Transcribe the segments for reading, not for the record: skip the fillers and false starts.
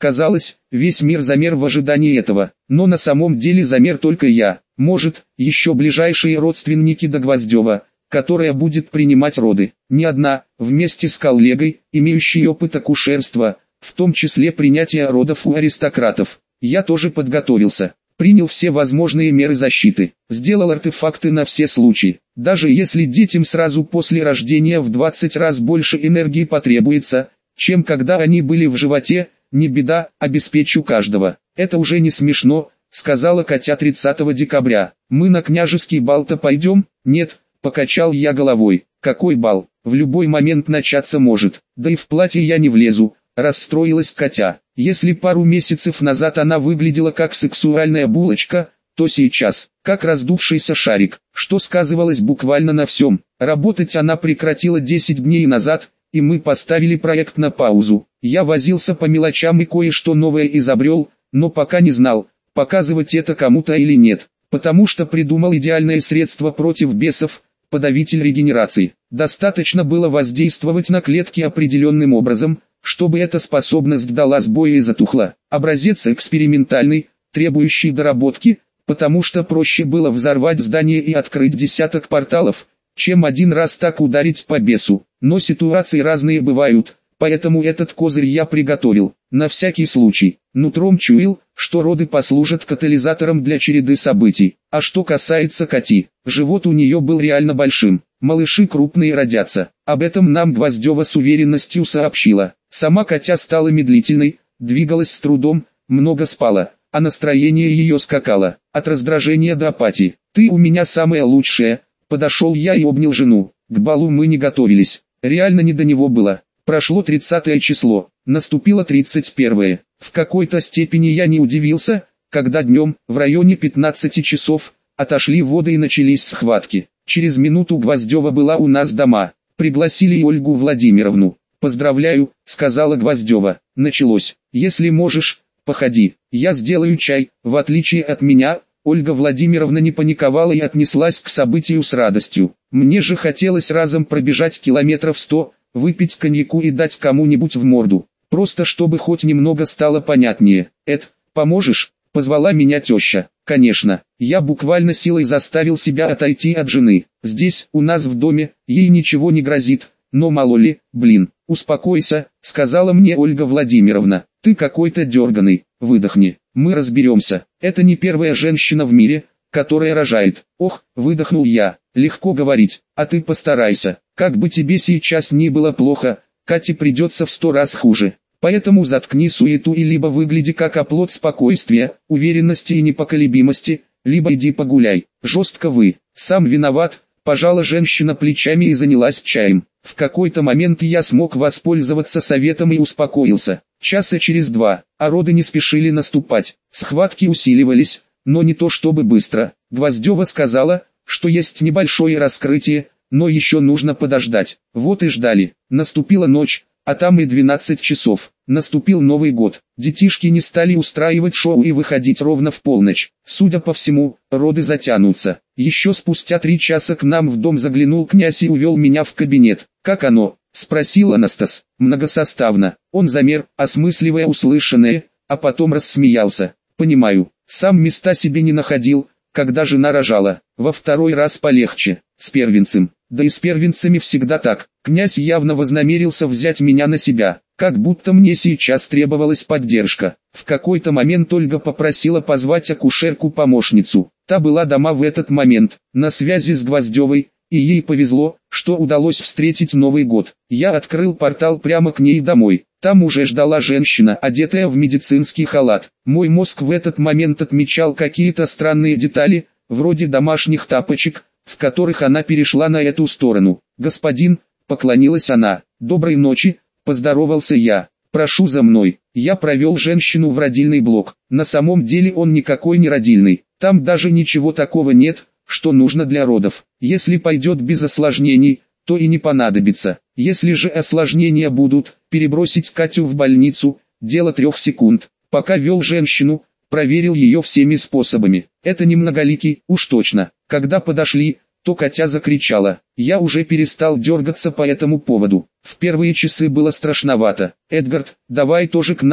Казалось, весь мир замер в ожидании этого, но на самом деле замер только я. Может, еще ближайшие родственники до Гвоздева, которая будет принимать роды. Не одна, вместе с коллегой, имеющей опыт акушерства, в том числе принятия родов у аристократов. Я тоже подготовился. Принял все возможные меры защиты, сделал артефакты на все случаи. Даже если детям сразу после рождения в 20 раз больше энергии потребуется, чем когда они были в животе, не беда, обеспечу каждого. Это уже не смешно, сказала Катя 30 декабря. Мы на княжеский бал-то пойдем? Нет, покачал я головой. Какой бал? В любой момент начаться может. Да и в платье я не влезу, расстроилась Катя. Если пару месяцев назад она выглядела как сексуальная булочка, то сейчас, как раздувшийся шарик, что сказывалось буквально на всем. Работать она прекратила 10 дней назад, и мы поставили проект на паузу. Я возился по мелочам и кое-что новое изобрел, но пока не знал, показывать это кому-то или нет, потому что придумал идеальное средство против бесов, подавитель регенерации. Достаточно было воздействовать на клетки определенным образом, чтобы эта способность дала сбой и затухла. Образец экспериментальный, требующий доработки, потому что проще было взорвать здание и открыть десяток порталов, чем один раз так ударить по бесу. Но ситуации разные бывают, поэтому этот козырь я приготовил, на всякий случай. Нутром чуял, что роды послужат катализатором для череды событий. А что касается Кати, живот у нее был реально большим. Малыши крупные родятся. Об этом нам Гвоздева с уверенностью сообщила. Сама Катя стала медлительной, двигалась с трудом, много спала, а настроение ее скакало, от раздражения до апатии. «Ты у меня самая лучшая», подошел я и обнял жену. К балу мы не готовились, реально не до него было. Прошло 30 число, наступило 31. В какой-то степени я не удивился, когда днем, в районе 15 часов, отошли воды и начались схватки. Через минуту Гвоздева была у нас дома, пригласили и Ольгу Владимировну. «Поздравляю», — сказала Гвоздева. «Началось. Если можешь, походи, я сделаю чай». В отличие от меня, Ольга Владимировна не паниковала и отнеслась к событию с радостью. Мне же хотелось разом пробежать километров 100, выпить коньяку и дать кому-нибудь в морду. Просто чтобы хоть немного стало понятнее. «Эд, поможешь?» — позвала меня теща. Конечно, я буквально силой заставил себя отойти от жены. Здесь, у нас в доме, ей ничего не грозит. Но мало ли, блин, успокойся, сказала мне Ольга Владимировна. Ты какой-то дерганый, выдохни, мы разберемся. Это не первая женщина в мире, которая рожает. Ох, выдохнул я, легко говорить, а ты постарайся. Как бы тебе сейчас ни было плохо, Кате придется в 100 раз хуже. Поэтому заткни суету и либо выгляди как оплот спокойствия, уверенности и непоколебимости, либо иди погуляй. Жестко вы, сам виноват, пожала женщина плечами и занялась чаем. В какой-то момент я смог воспользоваться советом и успокоился. Часа через 2, а роды не спешили наступать. Схватки усиливались, но не то чтобы быстро. Гвоздева сказала, что есть небольшое раскрытие, но еще нужно подождать. Вот и ждали. Наступила ночь, а там и 12 часов. Наступил Новый год. Детишки не стали устраивать шоу и выходить ровно в полночь. Судя по всему, роды затянутся. Еще спустя 3 часа к нам в дом заглянул князь и увел меня в кабинет. «Как оно?» — спросил Анастас. «Многосоставно». Он замер, осмысливая услышанное, а потом рассмеялся. «Понимаю, сам места себе не находил, когда жена рожала. Во второй раз полегче, с первенцем. Да и с первенцами всегда так. Князь явно вознамерился взять меня на себя, как будто мне сейчас требовалась поддержка. В какой-то момент Ольга попросила позвать акушерку-помощницу. Та была дома в этот момент, на связи с Гвоздевой, и ей повезло, что удалось встретить Новый год. Я открыл портал прямо к ней домой. Там уже ждала женщина, одетая в медицинский халат. Мой мозг в этот момент отмечал какие-то странные детали, вроде домашних тапочек, в которых она перешла на эту сторону. «Господин», — поклонилась она, — «доброй ночи», — поздоровался я. «Прошу за мной». Я провел женщину в родильный блок. На самом деле он никакой не родильный. Там даже ничего такого нет, что нужно для родов. Если пойдет без осложнений, то и не понадобится. Если же осложнения будут, перебросить Катю в больницу, дело 3 секунд. Пока вел женщину, проверил ее всеми способами. Это не многоликий, уж точно. Когда подошли, то Катя закричала. Я уже перестал дергаться по этому поводу. В первые часы было страшновато. «Эдгард, давай тоже к нам»,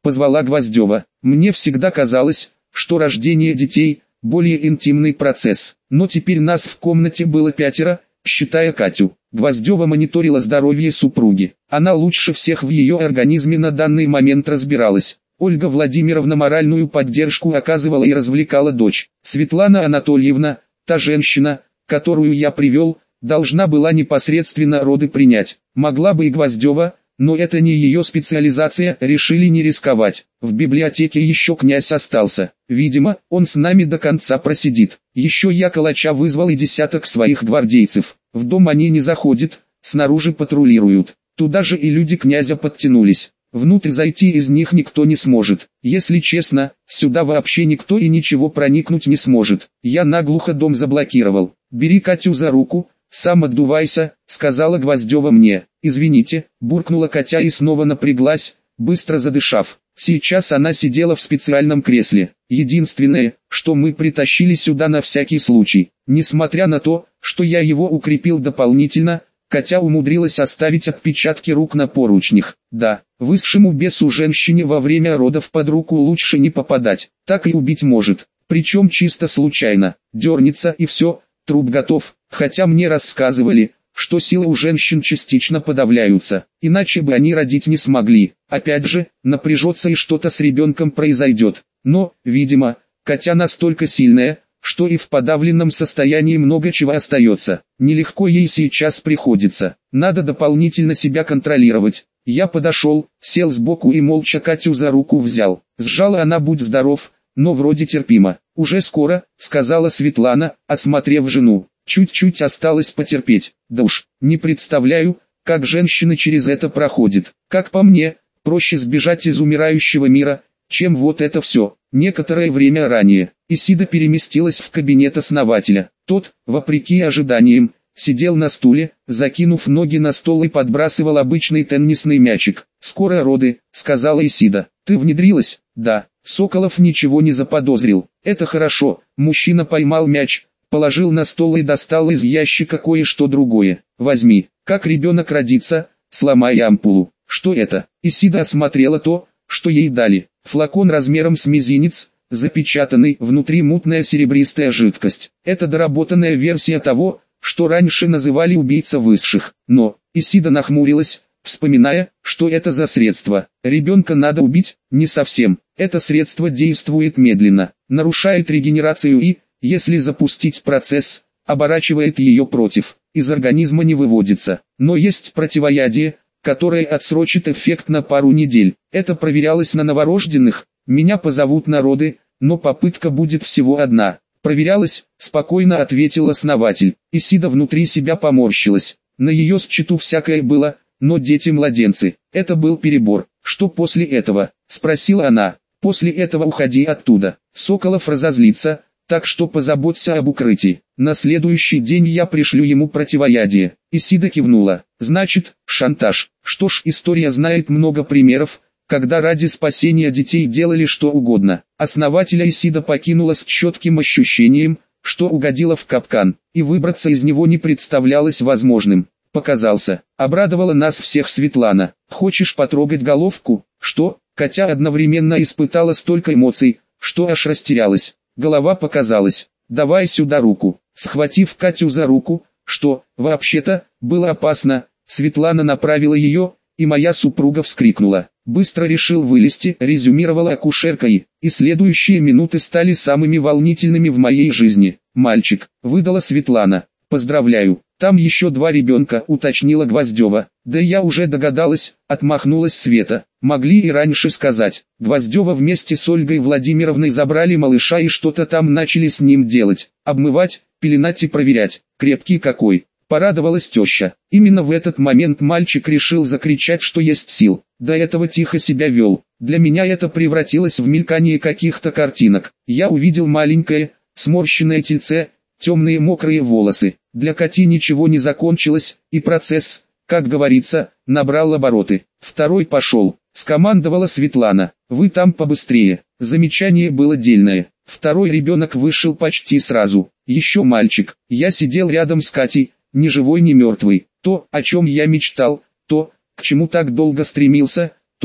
позвала Гвоздева. Мне всегда казалось, что рождение детей – более интимный процесс, но теперь нас в комнате было 5, считая Катю. Гвоздева мониторила здоровье супруги. Она лучше всех в ее организме на данный момент разбиралась. Ольга Владимировна моральную поддержку оказывала и развлекала дочь. Светлана Анатольевна, та женщина, которую я привел, должна была непосредственно роды принять. Могла бы и Гвоздева, но это не ее специализация, решили не рисковать. В библиотеке еще князь остался. Видимо, он с нами до конца просидит. Еще я Калача вызвал и 10 своих гвардейцев. В дом они не заходят, снаружи патрулируют. Туда же и люди князя подтянулись. Внутрь зайти из них никто не сможет. Если честно, сюда вообще никто и ничего проникнуть не сможет. Я наглухо дом заблокировал. «Бери Катю за руку, сам отдувайся», — сказала Гвоздева мне. «Извините», — буркнула Катя и снова напряглась, быстро задышав. Сейчас она сидела в специальном кресле. Единственное, что мы притащили сюда на всякий случай. Несмотря на то, что я его укрепил дополнительно, Катя умудрилась оставить отпечатки рук на поручнях. Да, высшему бесу женщине во время родов под руку лучше не попадать, так и убить может. Причем чисто случайно. Дернется и все, труп готов. Хотя мне рассказывали, что силы у женщин частично подавляются, иначе бы они родить не смогли. Опять же, напряжется и что-то с ребенком произойдет. Но, видимо, Катя настолько сильная, что и в подавленном состоянии много чего остается. Нелегко ей сейчас приходится. Надо дополнительно себя контролировать. Я подошел, сел сбоку и молча Катю за руку взял. Сжала она «Будь здоров», но вроде терпимо. «Уже скоро», — сказала Светлана, осмотрев жену. «Чуть-чуть осталось потерпеть. Да уж, не представляю, как женщины через это проходят. Как по мне, проще сбежать из умирающего мира, чем вот это все». Некоторое время ранее, Исида переместилась в кабинет основателя. Тот, вопреки ожиданиям, сидел на стуле, закинув ноги на стол и подбрасывал обычный теннисный мячик. «Скоро роды», — сказала Исида. «Ты внедрилась?» «Да». Соколов ничего не заподозрил. «Это хорошо». Мужчина поймал мяч, положил на стол и достал из ящика кое-что другое. «Возьми». «Как ребенок родится, сломай ампулу». «Что это?» Исида осмотрела то, что ей дали. Флакон размером с мизинец, запечатанный, внутри мутная серебристая жидкость. Это доработанная версия того, что раньше называли убийца высших. Но, Исида нахмурилась, вспоминая, что это за средство. Ребенка надо убить? Не совсем. Это средство действует медленно, нарушает регенерацию и, если запустить процесс, оборачивает ее против. Из организма не выводится. Но есть противоядие, которое отсрочит эффект на пару недель. Это проверялось на новорожденных. Меня позовут на роды, но попытка будет всего одна. Проверялось, спокойно ответил основатель. Исида внутри себя поморщилась. На ее счету всякое было, но дети-младенцы. Это был перебор. Что после этого? Спросила она. После этого уходи оттуда. Соколов разозлится, так что позаботься об укрытии. На следующий день я пришлю ему противоядие. Исида кивнула. Значит, шантаж. Что ж, история знает много примеров, когда ради спасения детей делали что угодно. Основателя Исида покинула с четким ощущением, что угодила в капкан, и выбраться из него не представлялось возможным. Показался. Обрадовала нас всех Светлана. «Хочешь потрогать головку?» «Что?» Катя одновременно испытала столько эмоций, что аж растерялась. Голова показалась. «Давай сюда руку». Схватив Катю за руку, что, вообще-то, было опасно, Светлана направила ее, и моя супруга вскрикнула. «Быстро решил вылезти», — резюмировала акушерка, и следующие минуты стали самыми волнительными в моей жизни. «Мальчик», — выдала Светлана. «Поздравляю, там еще 2 ребенка», — уточнила Гвоздева. «Да я уже догадалась», — отмахнулась Света. «Могли и раньше сказать». Гвоздева вместе с Ольгой Владимировной забрали малыша и что-то там начали с ним делать. Обмывать, пеленать и проверять. Крепкий какой. Порадовалась теща. Именно в этот момент мальчик решил закричать, что есть сил. До этого тихо себя вел. Для меня это превратилось в мелькание каких-то картинок. Я увидел маленькое, сморщенное тельце, темные мокрые волосы. Для Кати ничего не закончилось, и процесс, как говорится, набрал обороты. Второй пошел. Скомандовала Светлана. «Вы там побыстрее». Замечание было дельное. Второй ребенок вышел почти сразу. Еще мальчик. Я сидел рядом с Катей, ни живой, ни мертвый. То, о чем я мечтал, то, к чему так долго стремился, то,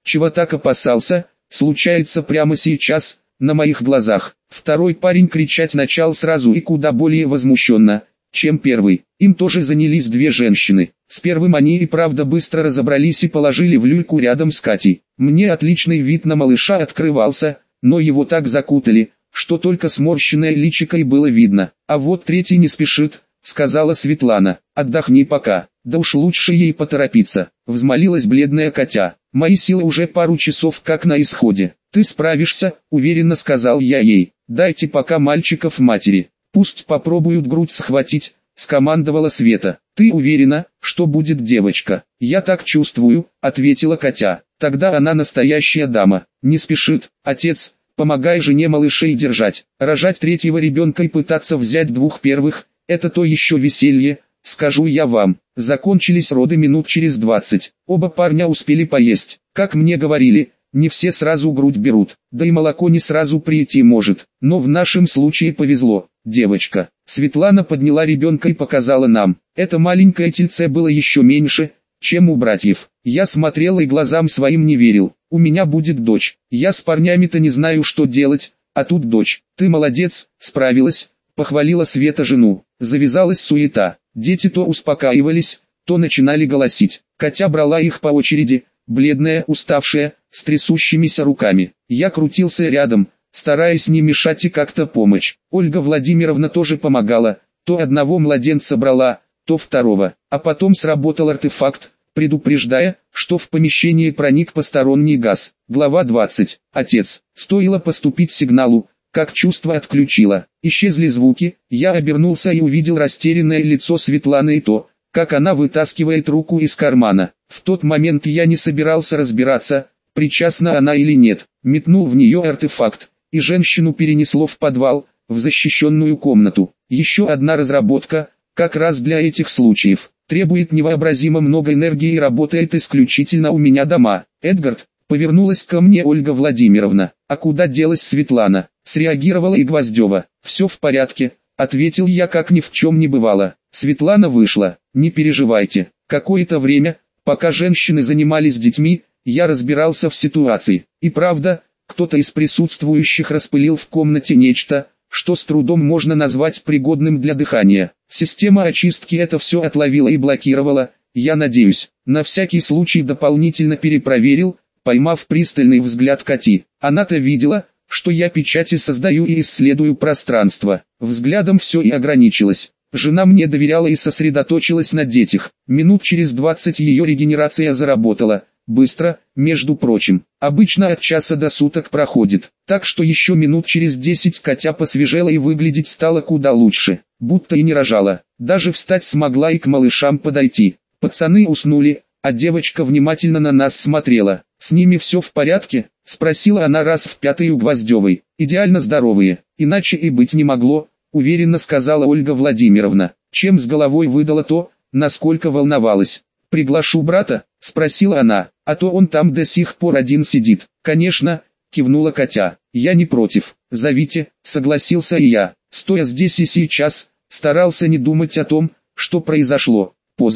чего так опасался, случается прямо сейчас, на моих глазах. Второй парень кричать начал сразу и куда более возмущенно, чем первый. Им тоже занялись две женщины. С первым они и правда быстро разобрались и положили в люльку рядом с Катей. Мне отличный вид на малыша открывался, но его так закутали, что только сморщенное личико и было видно. А вот третий не спешит, сказала Светлана. Отдохни пока. Да уж лучше ей поторопиться. Взмолилась бледная Катя. Мои силы уже пару часов как на исходе. Ты справишься, уверенно сказал я ей. Дайте пока мальчиков матери. Пусть попробуют грудь схватить, скомандовала Света. Ты уверена, что будет девочка? Я так чувствую, ответила Катя. Тогда она настоящая дама. Не спешит, отец, помогай жене малышей держать. Рожать третьего ребенка и пытаться взять двух первых, это то еще веселье, скажу я вам. Закончились роды минут через 20. Оба парня успели поесть. Как мне говорили, не все сразу грудь берут, да и молоко не сразу прийти может. Но в нашем случае повезло. Девочка. Светлана подняла ребенка и показала нам. Это маленькое тельце было еще меньше, чем у братьев. Я смотрел и глазам своим не верил. У меня будет дочь. Я с парнями-то не знаю, что делать, а тут дочь. Ты молодец, справилась, похвалила Света жену. Завязалась суета. Дети то успокаивались, то начинали голосить. Катя брала их по очереди, бледная, уставшая, с трясущимися руками. Я крутился рядом, стараясь не мешать и как-то помочь. Ольга Владимировна тоже помогала, то одного младенца брала, то второго. А потом сработал артефакт, предупреждая, что в помещении проник посторонний газ. Глава 20. Отец. Стоило поступить сигналу, как чувство отключило. Исчезли звуки, я обернулся и увидел растерянное лицо Светланы и то, как она вытаскивает руку из кармана. В тот момент я не собирался разбираться, причастна она или нет. Метнул в нее артефакт, и женщину перенесло в подвал, в защищенную комнату. Еще одна разработка, как раз для этих случаев. Требует невообразимо много энергии и работает исключительно у меня дома. Эдгард, повернулась ко мне Ольга Владимировна. А куда делась Светлана? Среагировала и Гвоздева. Все в порядке, ответил я, как ни в чем не бывало. Светлана вышла. Не переживайте. Какое-то время, пока женщины занимались детьми, я разбирался в ситуации. И правда, кто-то из присутствующих распылил в комнате нечто, что с трудом можно назвать пригодным для дыхания. Система очистки это все отловила и блокировала, я надеюсь. На всякий случай дополнительно перепроверил, поймав пристальный взгляд Кати. Она-то видела, что я печати создаю и исследую пространство. Взглядом все и ограничилось. Жена мне доверяла и сосредоточилась на детях. Минут через 20 ее регенерация заработала. Быстро, между прочим. Обычно от часа до суток проходит. Так что еще минут через 10 Катя посвежела и выглядеть стала куда лучше. Будто и не рожала. Даже встать смогла и к малышам подойти. Пацаны уснули, а девочка внимательно на нас смотрела. «С ними все в порядке?» — спросила она раз в пятый у Гвоздевой. «Идеально здоровые, иначе и быть не могло», — уверенно сказала Ольга Владимировна, чем с головой выдала то, насколько волновалась. «Приглашу брата?» — спросила она, «а то он там до сих пор один сидит». «Конечно», — кивнула Катя, «я не против, зовите», — согласился и я, стоя здесь и сейчас, старался не думать о том, что произошло.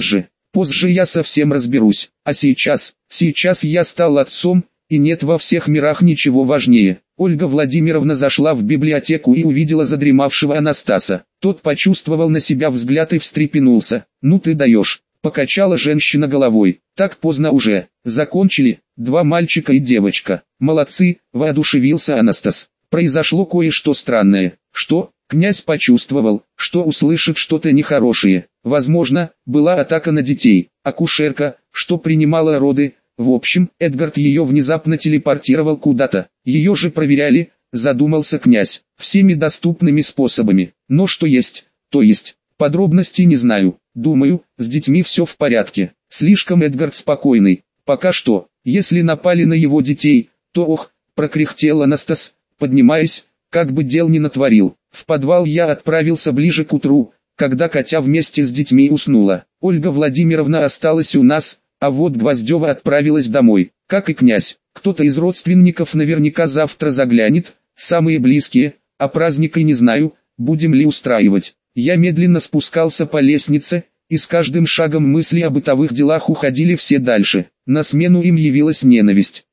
Позже я совсем разберусь, а сейчас я стал отцом, и нет во всех мирах ничего важнее. Ольга Владимировна зашла в библиотеку и увидела задремавшего Анастаса. Тот почувствовал на себя взгляд и встрепенулся. «Ну ты даешь», — покачала женщина головой. «Так поздно уже. Закончили, 2 мальчика и девочка. Молодцы», — воодушевился Анастас. Произошло кое-что странное. «Что?» Князь почувствовал, что услышит что-то нехорошее. Возможно, была атака на детей. Акушерка, что принимала роды. В общем, Эдгард ее внезапно телепортировал куда-то. Ее же проверяли, задумался князь, всеми доступными способами. Но что есть, то есть. Подробностей не знаю. Думаю, с детьми все в порядке. Слишком Эдгард спокойный. Пока что, если напали на его детей, то ох, прокряхтел Анастас, поднимаясь, как бы дел не натворил. В подвал я отправился ближе к утру, когда Катя вместе с детьми уснула. Ольга Владимировна осталась у нас, а вот Гвоздева отправилась домой, как и князь. Кто-то из родственников наверняка завтра заглянет, самые близкие, а праздника не знаю, будем ли устраивать. Я медленно спускался по лестнице, и с каждым шагом мысли о бытовых делах уходили все дальше. На смену им явилась ненависть.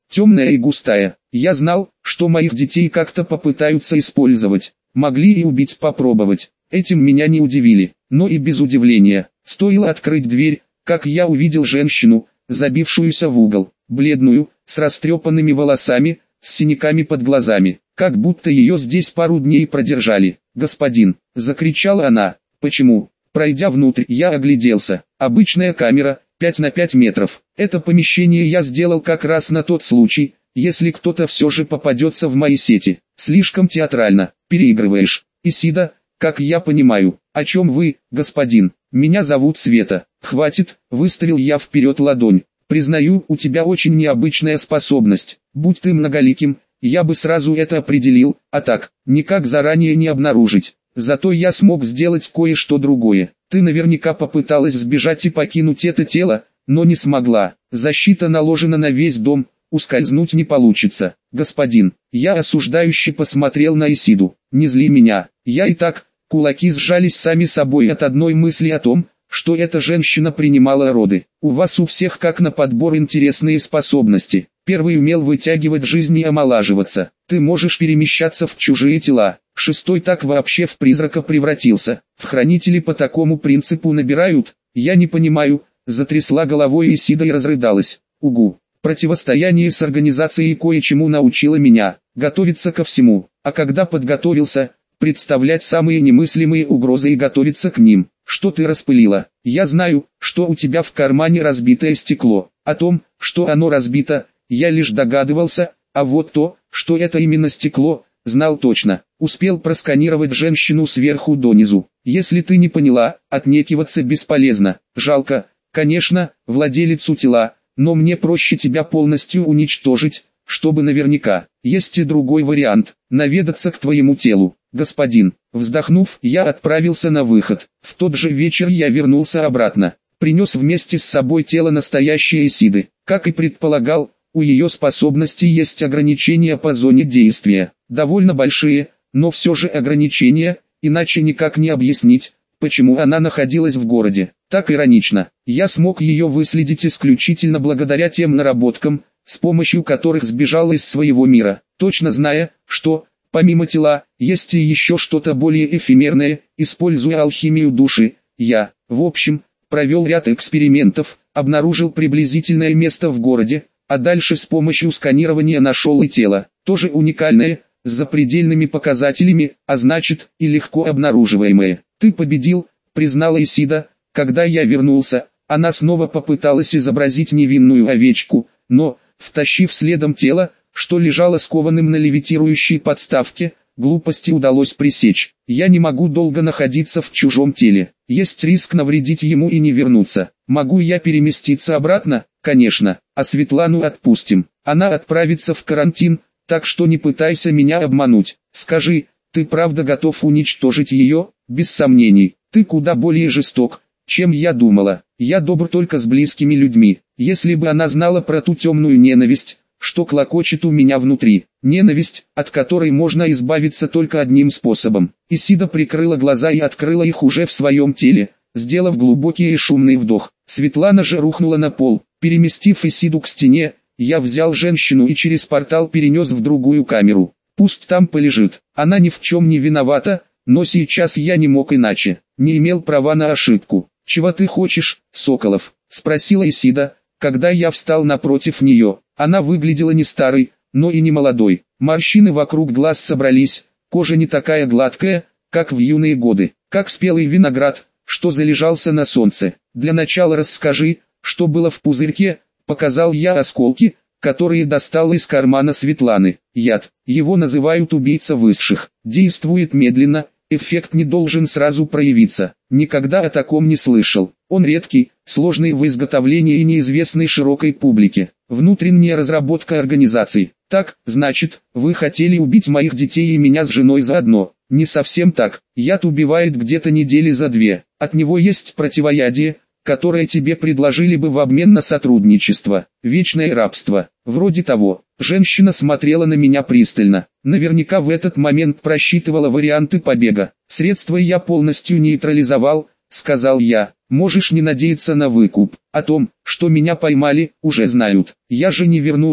темная и густая. Я знал, что моих детей как-то попытаются использовать. Могли и убить попробовать. Этим меня не удивили, но и без удивления. Стоило открыть дверь, как я увидел женщину, забившуюся в угол, бледную, с растрепанными волосами, с синяками под глазами, как будто ее здесь пару дней продержали. «Господин!» – закричала она. «Почему?» Пройдя внутрь, я огляделся. Обычная камера, 5 на 5 метров. Это помещение я сделал как раз на тот случай, если кто-то все же попадется в мои сети. Слишком театрально, переигрываешь. Исида, как я понимаю, о чем вы, господин? Меня зовут Света. Хватит, выставил я вперед ладонь. Признаю, у тебя очень необычная способность. Будь ты многоликим, я бы сразу это определил, а так, никак заранее не обнаружить. Зато я смог сделать кое-что другое. Ты наверняка попыталась сбежать и покинуть это тело, но не смогла. Защита наложена на весь дом, ускользнуть не получится. Господин, я осуждающе посмотрел на Исиду. Не зли меня. Я и так, кулаки сжались сами собой от одной мысли о том, что эта женщина принимала роды. У вас у всех как на подбор интересные способности. Первый умел вытягивать жизнь и омолаживаться. Ты можешь перемещаться в чужие тела. Шестой так вообще в призрака превратился. В хранители по такому принципу набирают. Я не понимаю. Затрясла головой Исида и разрыдалась. Угу. Противостояние с организацией кое-чему научило меня. Готовиться ко всему. А когда подготовился, представлять самые немыслимые угрозы и готовиться к ним. Что ты распылила? Я знаю, что у тебя в кармане разбитое стекло. О том, что оно разбито, я лишь догадывался, а вот то, что это именно стекло, знал точно. Успел просканировать женщину сверху донизу. Если ты не поняла, отнекиваться бесполезно. Жалко, конечно, владелицу тела, но мне проще тебя полностью уничтожить, чтобы наверняка. Есть и другой вариант, наведаться к твоему телу. Господин, вздохнув, я отправился на выход. В тот же вечер я вернулся обратно. Принес вместе с собой тело настоящей Исиды. Как и предполагал, у ее способностей есть ограничения по зоне действия. Довольно большие, но все же ограничения, иначе никак не объяснить, почему она находилась в городе. Так иронично. Я смог ее выследить исключительно благодаря тем наработкам, с помощью которых сбежал из своего мира, точно зная, что, помимо тела, есть и еще что-то более эфемерное, используя алхимию души. Я, в общем, провел ряд экспериментов, обнаружил приблизительное место в городе, а дальше с помощью сканирования нашел и тело, тоже уникальное, с запредельными показателями, а значит, и легко обнаруживаемое. Ты победил, признала Исида, когда я вернулся. Она снова попыталась изобразить невинную овечку, но, втащив следом тело, что лежало скованным на левитирующей подставке, глупости удалось пресечь. Я не могу долго находиться в чужом теле. Есть риск навредить ему и не вернуться. Могу я переместиться обратно? Конечно. А Светлану отпустим. Она отправится в карантин, так что не пытайся меня обмануть. Скажи, ты правда готов уничтожить ее? Без сомнений. Ты куда более жесток, чем я думала. Я добр только с близкими людьми. Если бы она знала про ту темную ненависть, что клокочет у меня внутри. Ненависть, от которой можно избавиться только одним способом. Исида прикрыла глаза и открыла их уже в своем теле, сделав глубокий и шумный вдох. Светлана же рухнула на пол. Переместив Исиду к стене, я взял женщину и через портал перенес в другую камеру. Пусть там полежит. Она ни в чем не виновата, но сейчас я не мог иначе. Не имел права на ошибку. «Чего ты хочешь, Соколов?» – спросила Исида, когда я встал напротив нее. Она выглядела не старой, но и не молодой. Морщины вокруг глаз собрались, кожа не такая гладкая, как в юные годы, как спелый виноград, что залежался на солнце. Для начала расскажи, что было в пузырьке. Показал я осколки, которые достал из кармана Светланы. Яд. Его называют убийца высших. Действует медленно, эффект не должен сразу проявиться. Никогда о таком не слышал. Он редкий, сложный в изготовлении и неизвестный широкой публике. Внутренняя разработка организаций. Так, значит, вы хотели убить моих детей и меня с женой заодно. Не совсем так. Яд убивает где-то недели за 2. От него есть противоядие, которое тебе предложили бы в обмен на сотрудничество. Вечное рабство. Вроде того. Женщина смотрела на меня пристально. Наверняка в этот момент просчитывала варианты побега. Средства я полностью нейтрализовал, сказал я. Можешь не надеяться на выкуп. О том, что меня поймали, уже знают. Я же не вернулась,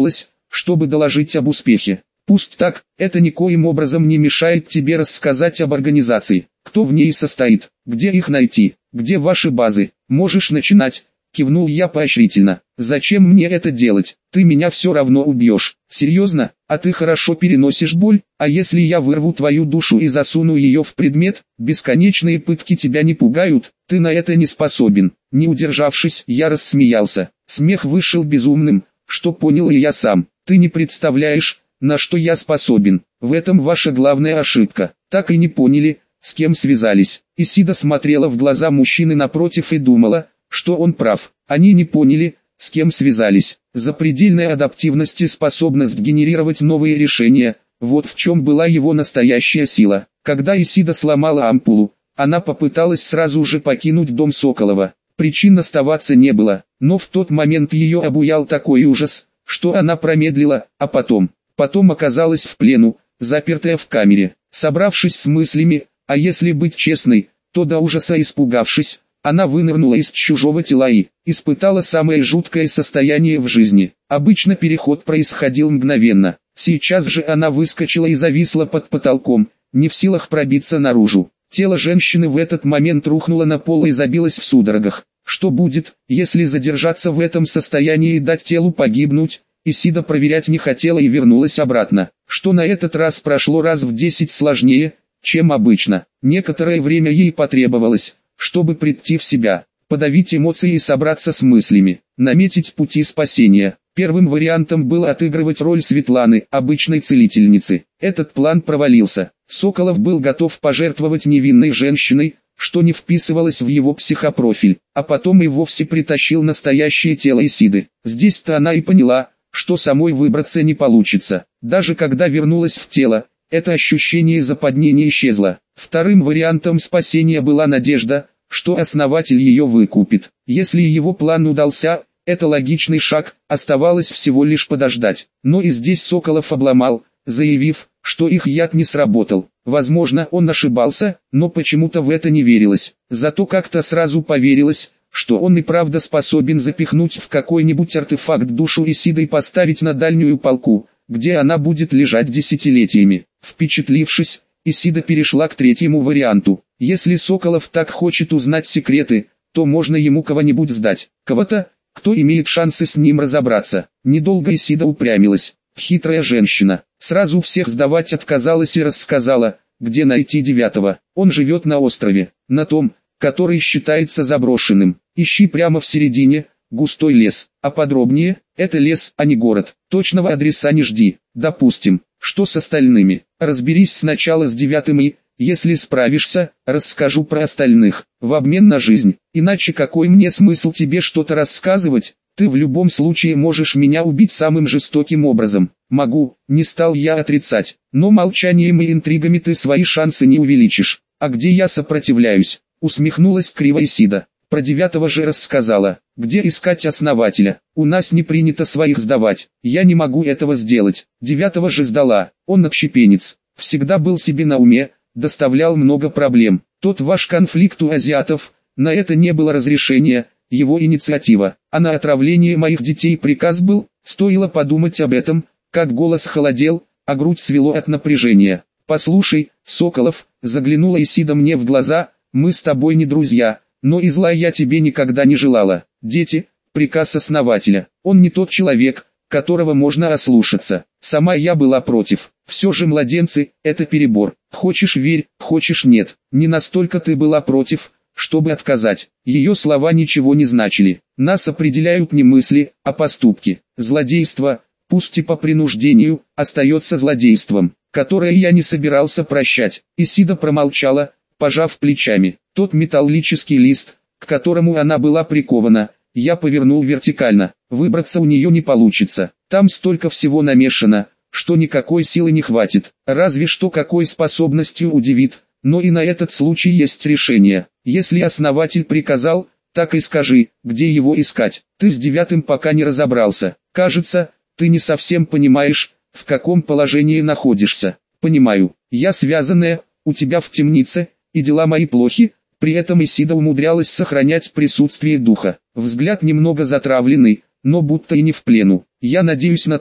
чтобы доложить об успехе. Пусть так, это никоим образом не мешает тебе рассказать об организации, кто в ней состоит, где их найти, где ваши базы. Можешь начинать, кивнул я поощрительно. Зачем мне это делать? Ты меня все равно убьешь. Серьезно? А ты хорошо переносишь боль? А если я вырву твою душу и засуну ее в предмет? Бесконечные пытки тебя не пугают? Ты на это не способен. Не удержавшись, я рассмеялся. Смех вышел безумным, что понял и я сам. Ты не представляешь, на что я способен. В этом ваша главная ошибка. Так и не поняли, с кем связались. Исида смотрела в глаза мужчины напротив и думала, что он прав. Они не поняли, с кем связались. Запредельная адаптивность и способность генерировать новые решения – вот в чем была его настоящая сила. Когда Исида сломала ампулу, она попыталась сразу же покинуть дом Соколова. Причин оставаться не было, но в тот момент ее обуял такой ужас, что она промедлила, а потом оказалась в плену, запертая в камере. Собравшись с мыслями, а если быть честной, то до ужаса испугавшись, она вынырнула из чужого тела и испытала самое жуткое состояние в жизни. Обычно переход происходил мгновенно. Сейчас же она выскочила и зависла под потолком, не в силах пробиться наружу. Тело женщины в этот момент рухнуло на пол и забилось в судорогах. Что будет, если задержаться в этом состоянии и дать телу погибнуть? Исида проверять не хотела и вернулась обратно, что на этот раз прошло раз в 10 сложнее, чем обычно. Некоторое время ей потребовалось, чтобы прийти в себя, подавить эмоции и собраться с мыслями, наметить пути спасения. Первым вариантом было отыгрывать роль Светланы, обычной целительницы. Этот план провалился. Соколов был готов пожертвовать невинной женщиной, что не вписывалось в его психопрофиль, а потом и вовсе притащил настоящее тело Исиды. Здесь-то она и поняла, что самой выбраться не получится. Даже когда вернулась в тело, это ощущение западни не исчезло. Вторым вариантом спасения была надежда, что основатель ее выкупит. Если его план удался, это логичный шаг, оставалось всего лишь подождать. Но и здесь Соколов обломал, заявив, что их яд не сработал. Возможно, он ошибался, но почему-то в это не верилось. Зато как-то сразу поверилось, что он и правда способен запихнуть в какой-нибудь артефакт душу Исиды и поставить на дальнюю полку, где она будет лежать десятилетиями. Впечатлившись, Исида перешла к третьему варианту. Если Соколов так хочет узнать секреты, то можно ему кого-нибудь сдать. Кого-то, кто имеет шансы с ним разобраться. Недолго Исида упрямилась. Хитрая женщина. Сразу всех сдавать отказалась и рассказала, где найти девятого. Он живет на острове, на том, который считается заброшенным. Ищи прямо в середине, густой лес. А подробнее, это лес, а не город. Точного адреса не жди. Допустим, что с остальными. Разберись сначала с девятым и, если справишься, расскажу про остальных. В обмен на жизнь. Иначе какой мне смысл тебе что-то рассказывать? Ты в любом случае можешь меня убить самым жестоким образом. Могу, не стал я отрицать. Но молчанием и интригами ты свои шансы не увеличишь. А где я сопротивляюсь? Усмехнулась криво Исида. Про девятого же рассказала. Где искать основателя? У нас не принято своих сдавать. Я не могу этого сделать. Девятого же сдала. Он отщепенец. Всегда был себе на уме, доставлял много проблем. Тот ваш конфликт у азиатов, на это не было разрешения, его инициатива. А на отравление моих детей приказ был, стоило подумать об этом, как голос холодел, а грудь свело от напряжения. Послушай, Соколов, заглянула Исида мне в глаза, мы с тобой не друзья, но и зла я тебе никогда не желала. Дети, приказ основателя, он не тот человек, которого можно ослушаться. Сама я была против. Все же младенцы, это перебор. Хочешь верь, хочешь нет. Не настолько ты была против, чтобы отказать. Ее слова ничего не значили. Нас определяют не мысли, а поступки. Злодейство, пусть и по принуждению, остается злодейством, которое я не собирался прощать. Исида промолчала, пожав плечами. Тот металлический лист, к которому она была прикована, я повернул вертикально. Выбраться у нее не получится. Там столько всего намешано, что никакой силы не хватит. Разве что какой способностью удивит. Но и на этот случай есть решение. Если основатель приказал, так и скажи, где его искать. Ты с девятым пока не разобрался. Кажется, ты не совсем понимаешь, в каком положении находишься. Понимаю, я связанная, у тебя в темнице, и дела мои плохи. При этом Исида умудрялась сохранять присутствие духа. Взгляд немного затравленный, но будто и не в плену. Я надеюсь на то,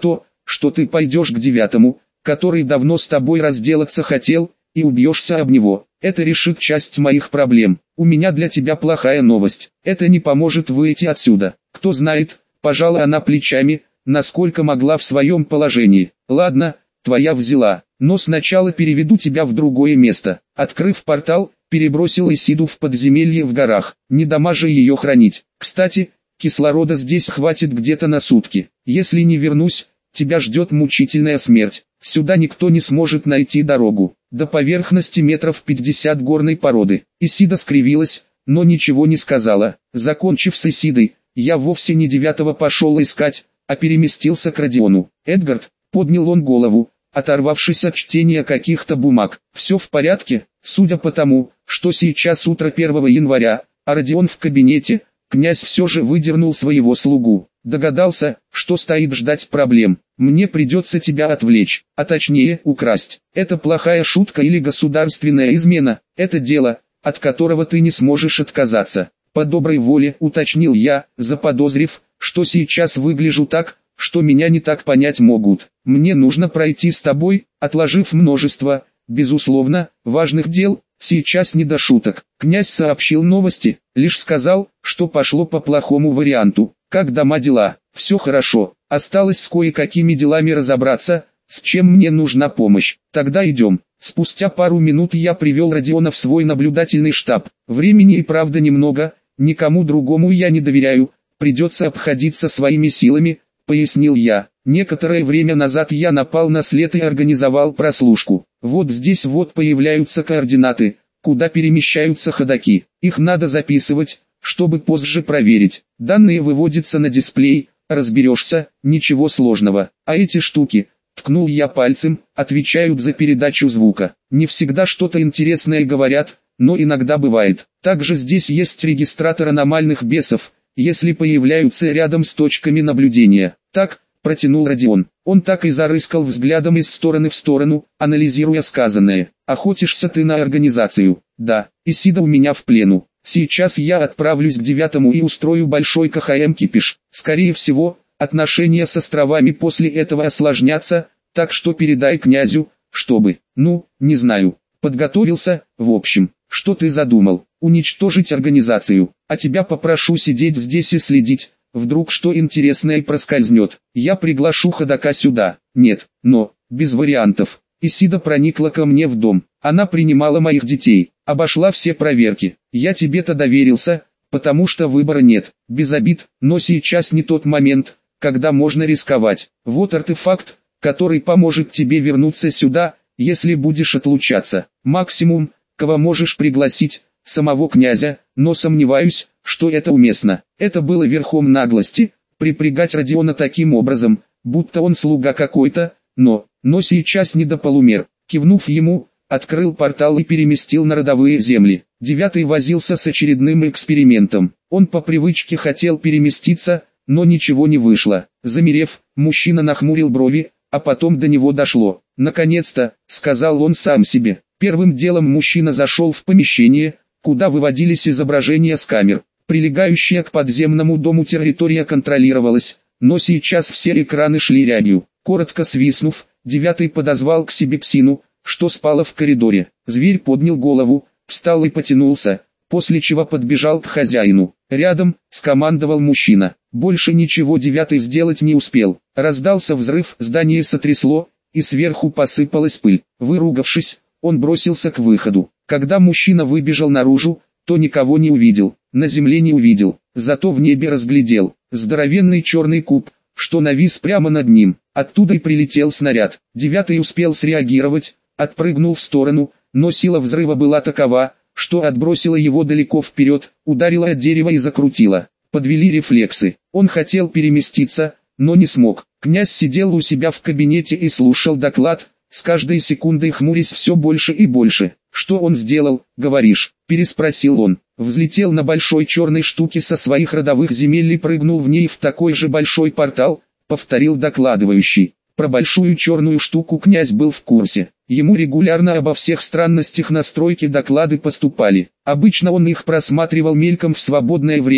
что ты пойдешь к 9, который давно с тобой разделаться хотел, и убьешься об него. Это решит часть моих проблем. У меня для тебя плохая новость. Это не поможет выйти отсюда. Кто знает, пожала она плечами, насколько могла в своем положении. Ладно, твоя взяла, но сначала переведу тебя в другое место. Открыв портал, перебросил Исиду в подземелье в горах. Не дома же ее хранить. Кстати, кислорода здесь хватит где-то на сутки. Если не вернусь, тебя ждет мучительная смерть. Сюда никто не сможет найти дорогу. До поверхности метров 50 горной породы. Исида скривилась, но ничего не сказала. Закончив с Исидой, я вовсе не 9 пошел искать, а переместился к Родиону. Эдгард, поднял он голову, оторвавшись от чтения каких-то бумаг. Все в порядке, судя по тому, что сейчас утро 1 января, а Родион в кабинете, князь все же выдернул своего слугу. Догадался, что стоит ждать проблем. Мне придется тебя отвлечь, а точнее украсть. Это плохая шутка или государственная измена, это дело, от которого ты не сможешь отказаться. По доброй воле уточнил я, заподозрив, что сейчас выгляжу так, что меня не так понять могут. Мне нужно пройти с тобой, отложив множество, безусловно, важных дел. Сейчас не до шуток. Князь сообщил новости, лишь сказал, что пошло по плохому варианту. Как дома дела? Все хорошо. Осталось с кое-какими делами разобраться, с чем мне нужна помощь. Тогда идем. Спустя пару минут я привел Родиона в свой наблюдательный штаб. Времени и правда немного, никому другому я не доверяю, придется обходиться своими силами, пояснил я. Некоторое время назад я напал на след и организовал прослушку. Вот здесь вот появляются координаты, куда перемещаются ходоки. Их надо записывать, чтобы позже проверить. Данные выводятся на дисплей, разберешься, ничего сложного. А эти штуки, ткнул я пальцем, отвечают за передачу звука. Не всегда что-то интересное говорят, но иногда бывает. Также здесь есть регистратор аномальных бесов, если появляются рядом с точками наблюдения. Так, протянул Родион. Он так и зарыскал взглядом из стороны в сторону, анализируя сказанное. Охотишься ты на организацию? Да, Исида у меня в плену. Сейчас я отправлюсь к 9 и устрою большой КХМ-кипиш. Скорее всего, отношения с островами после этого осложнятся, так что передай князю, чтобы, не знаю, подготовился. В общем, что ты задумал? Уничтожить организацию, а тебя попрошу сидеть здесь и следить, вдруг что интересное проскользнет. Я приглашу ходока сюда. Нет, но, без вариантов. Исида проникла ко мне в дом. Она принимала моих детей, обошла все проверки. Я тебе-то доверился, потому что выбора нет. Без обид, но сейчас не тот момент, когда можно рисковать. Вот артефакт, который поможет тебе вернуться сюда, если будешь отлучаться. Максимум, кого можешь пригласить, самого князя, но сомневаюсь, что это уместно. Это было верхом наглости, припрягать Родиона таким образом, будто он слуга какой-то, но сейчас не до полумер. Кивнув ему, открыл портал и переместил на родовые земли. 9 возился с очередным экспериментом. Он по привычке хотел переместиться, но ничего не вышло. Замерев, мужчина нахмурил брови, а потом до него дошло. «Наконец-то», — сказал он сам себе. Первым делом мужчина зашел в помещение, куда выводились изображения с камер. Прилегающая к подземному дому территория контролировалась, но сейчас все экраны шли рябью. Коротко свистнув, 9 подозвал к себе псину, что спала в коридоре. Зверь поднял голову, встал и потянулся, после чего подбежал к хозяину. Рядом, скомандовал мужчина. Больше ничего 9 сделать не успел. Раздался взрыв, здание сотрясло, и сверху посыпалась пыль. Выругавшись, он бросился к выходу. Когда мужчина выбежал наружу, то никого не увидел, на земле не увидел, зато в небе разглядел здоровенный черный куб, что навис прямо над ним. Оттуда и прилетел снаряд. 9 успел среагировать, отпрыгнул в сторону, но сила взрыва была такова, что отбросила его далеко вперед, ударила от дерева и закрутила. Подвели рефлексы. Он хотел переместиться, но не смог. Князь сидел у себя в кабинете и слушал доклад, с каждой секундой хмурясь все больше и больше. «Что он сделал, говоришь?» – переспросил он. Взлетел на большой черной штуке со своих родовых земель и прыгнул в ней в такой же большой портал, повторил докладывающий. Про большую черную штуку князь был в курсе. Ему регулярно обо всех странностях настройки доклады поступали. Обычно он их просматривал мельком в свободное время,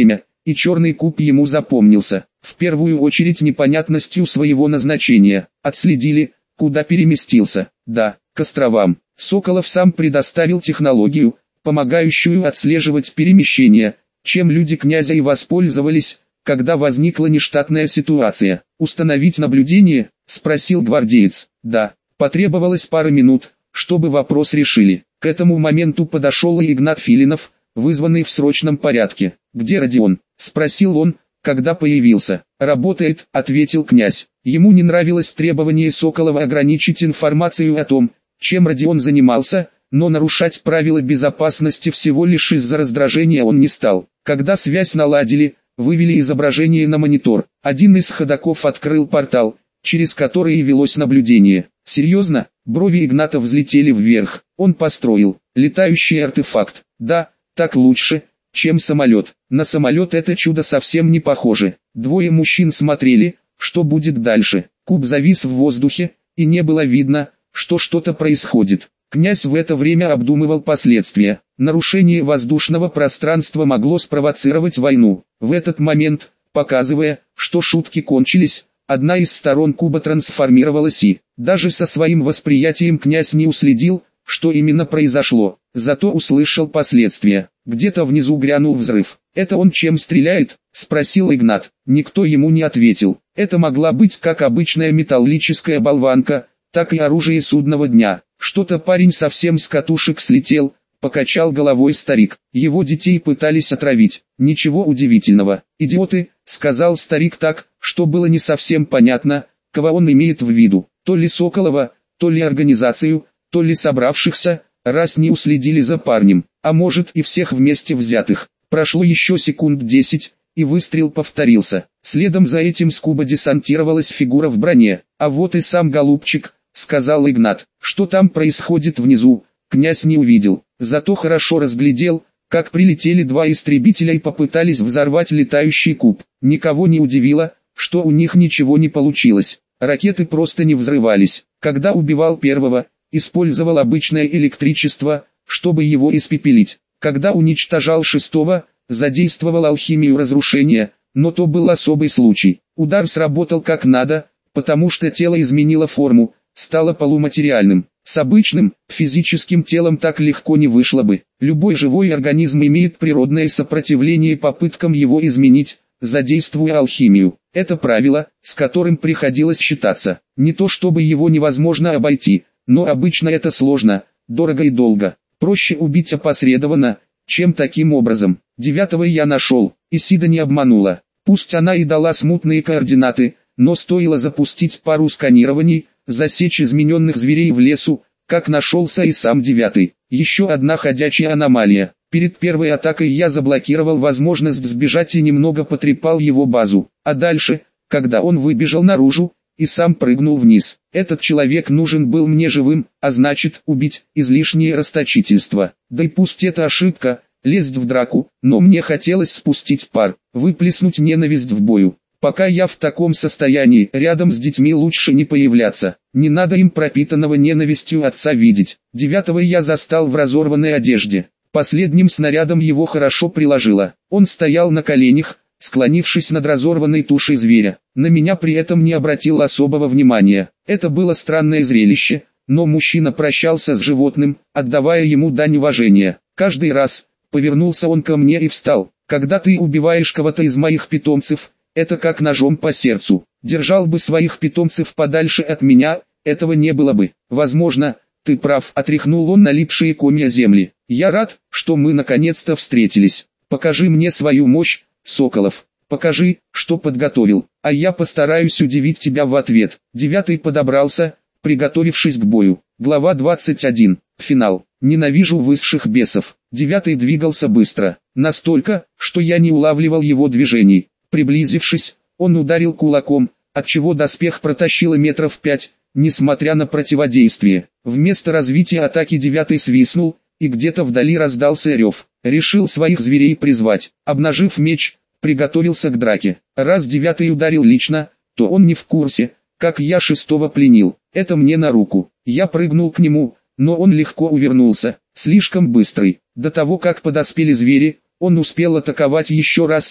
и черный куб ему запомнился. В первую очередь непонятностью своего назначения. Отследили, куда переместился. Да, к островам. Соколов сам предоставил технологию, помогающую отслеживать перемещения, чем люди князя и воспользовались, когда возникла нештатная ситуация. «Установить наблюдение?» – спросил гвардеец. «Да». Потребовалось пара минут, чтобы вопрос решили. К этому моменту подошел и Игнат Филинов, вызванный в срочном порядке. «Где Родион?» – спросил он, когда появился. «Работает», – ответил князь. Ему не нравилось требование Соколова ограничить информацию о том, чем Родион занимался, но нарушать правила безопасности всего лишь из-за раздражения он не стал. Когда связь наладили, вывели изображение на монитор. Один из ходоков открыл портал, через который и велось наблюдение. «Серьезно?» Брови Игната взлетели вверх. Он построил летающий артефакт. «Да, так лучше, чем самолет». На самолет это чудо совсем не похоже. Двое мужчин смотрели, что будет дальше. Куб завис в воздухе, и не было видно, что что-то происходит. Князь в это время обдумывал последствия. Нарушение воздушного пространства могло спровоцировать войну. В этот момент, показывая, что шутки кончились, одна из сторон куба трансформировалась и, даже со своим восприятием князь не уследил, что именно произошло. Зато услышал последствия. Где-то внизу грянул взрыв. «Это он чем стреляет?» – спросил Игнат. Никто ему не ответил. Это могла быть как обычная металлическая болванка, так и оружие судного дня. «Что-то парень совсем с катушек слетел», — покачал головой старик. «Его детей пытались отравить». «Ничего удивительного. Идиоты», — сказал старик так, что было не совсем понятно, кого он имеет в виду. То ли Соколова, то ли организацию, то ли собравшихся, раз не уследили за парнем, а может и всех вместе взятых. Прошло еще секунд 10, и выстрел повторился. Следом за этим с куба десантировалась фигура в броне. «А вот и сам голубчик», — сказал Игнат. «Что там происходит внизу?» Князь не увидел, зато хорошо разглядел, как прилетели два истребителя и попытались взорвать летающий куб. Никого не удивило, что у них ничего не получилось. Ракеты просто не взрывались. Когда убивал первого, использовал обычное электричество, чтобы его испепелить. Когда уничтожал шестого, задействовал алхимию разрушения, но то был особый случай. Удар сработал как надо, потому что тело изменило форму, стало полуматериальным. С обычным, физическим телом так легко не вышло бы. Любой живой организм имеет природное сопротивление попыткам его изменить, задействуя алхимию. Это правило, с которым приходилось считаться. Не то чтобы его невозможно обойти, но обычно это сложно, дорого и долго. Проще убить опосредованно, чем таким образом. 9-го я нашел, Исида не обманула. Пусть она и дала смутные координаты, но стоило запустить пару сканирований, засечь измененных зверей в лесу, как нашелся и сам 9-й. Еще одна ходячая аномалия. Перед первой атакой я заблокировал возможность сбежать и немного потрепал его базу. А дальше, когда он выбежал наружу, и сам прыгнул вниз. Этот человек нужен был мне живым, а значит убить, излишнее расточительство. Да и пусть это ошибка, лезть в драку, но мне хотелось спустить пар, выплеснуть ненависть в бою. Пока я в таком состоянии, рядом с детьми лучше не появляться. Не надо им пропитанного ненавистью отца видеть. 9-го я застал в разорванной одежде. Последним снарядом его хорошо приложило. Он стоял на коленях, склонившись над разорванной тушей зверя. На меня при этом не обратил особого внимания. Это было странное зрелище, но мужчина прощался с животным, отдавая ему дань уважения. Каждый раз, повернулся он ко мне и встал. Когда ты убиваешь кого-то из моих питомцев, это как ножом по сердцу. Держал бы своих питомцев подальше от меня, этого не было бы. Возможно, ты прав, отряхнул он налипшие комья земли. Я рад, что мы наконец-то встретились. Покажи мне свою мощь, Соколов. Покажи, что подготовил, а я постараюсь удивить тебя в ответ. 9-й подобрался, приготовившись к бою. Глава 21. Финал. Ненавижу высших бесов. 9-й двигался быстро, настолько, что я не улавливал его движений. Приблизившись, он ударил кулаком, отчего доспех протащило метров 5, несмотря на противодействие. Вместо развития атаки 9-й свистнул, и где-то вдали раздался рев. Решил своих зверей призвать. Обнажив меч, приготовился к драке. Раз 9-й ударил лично, то он не в курсе, как я 6-го пленил. Это мне на руку. Я прыгнул к нему, но он легко увернулся. Слишком быстрый. До того как подоспели звери, он успел атаковать еще раз 7,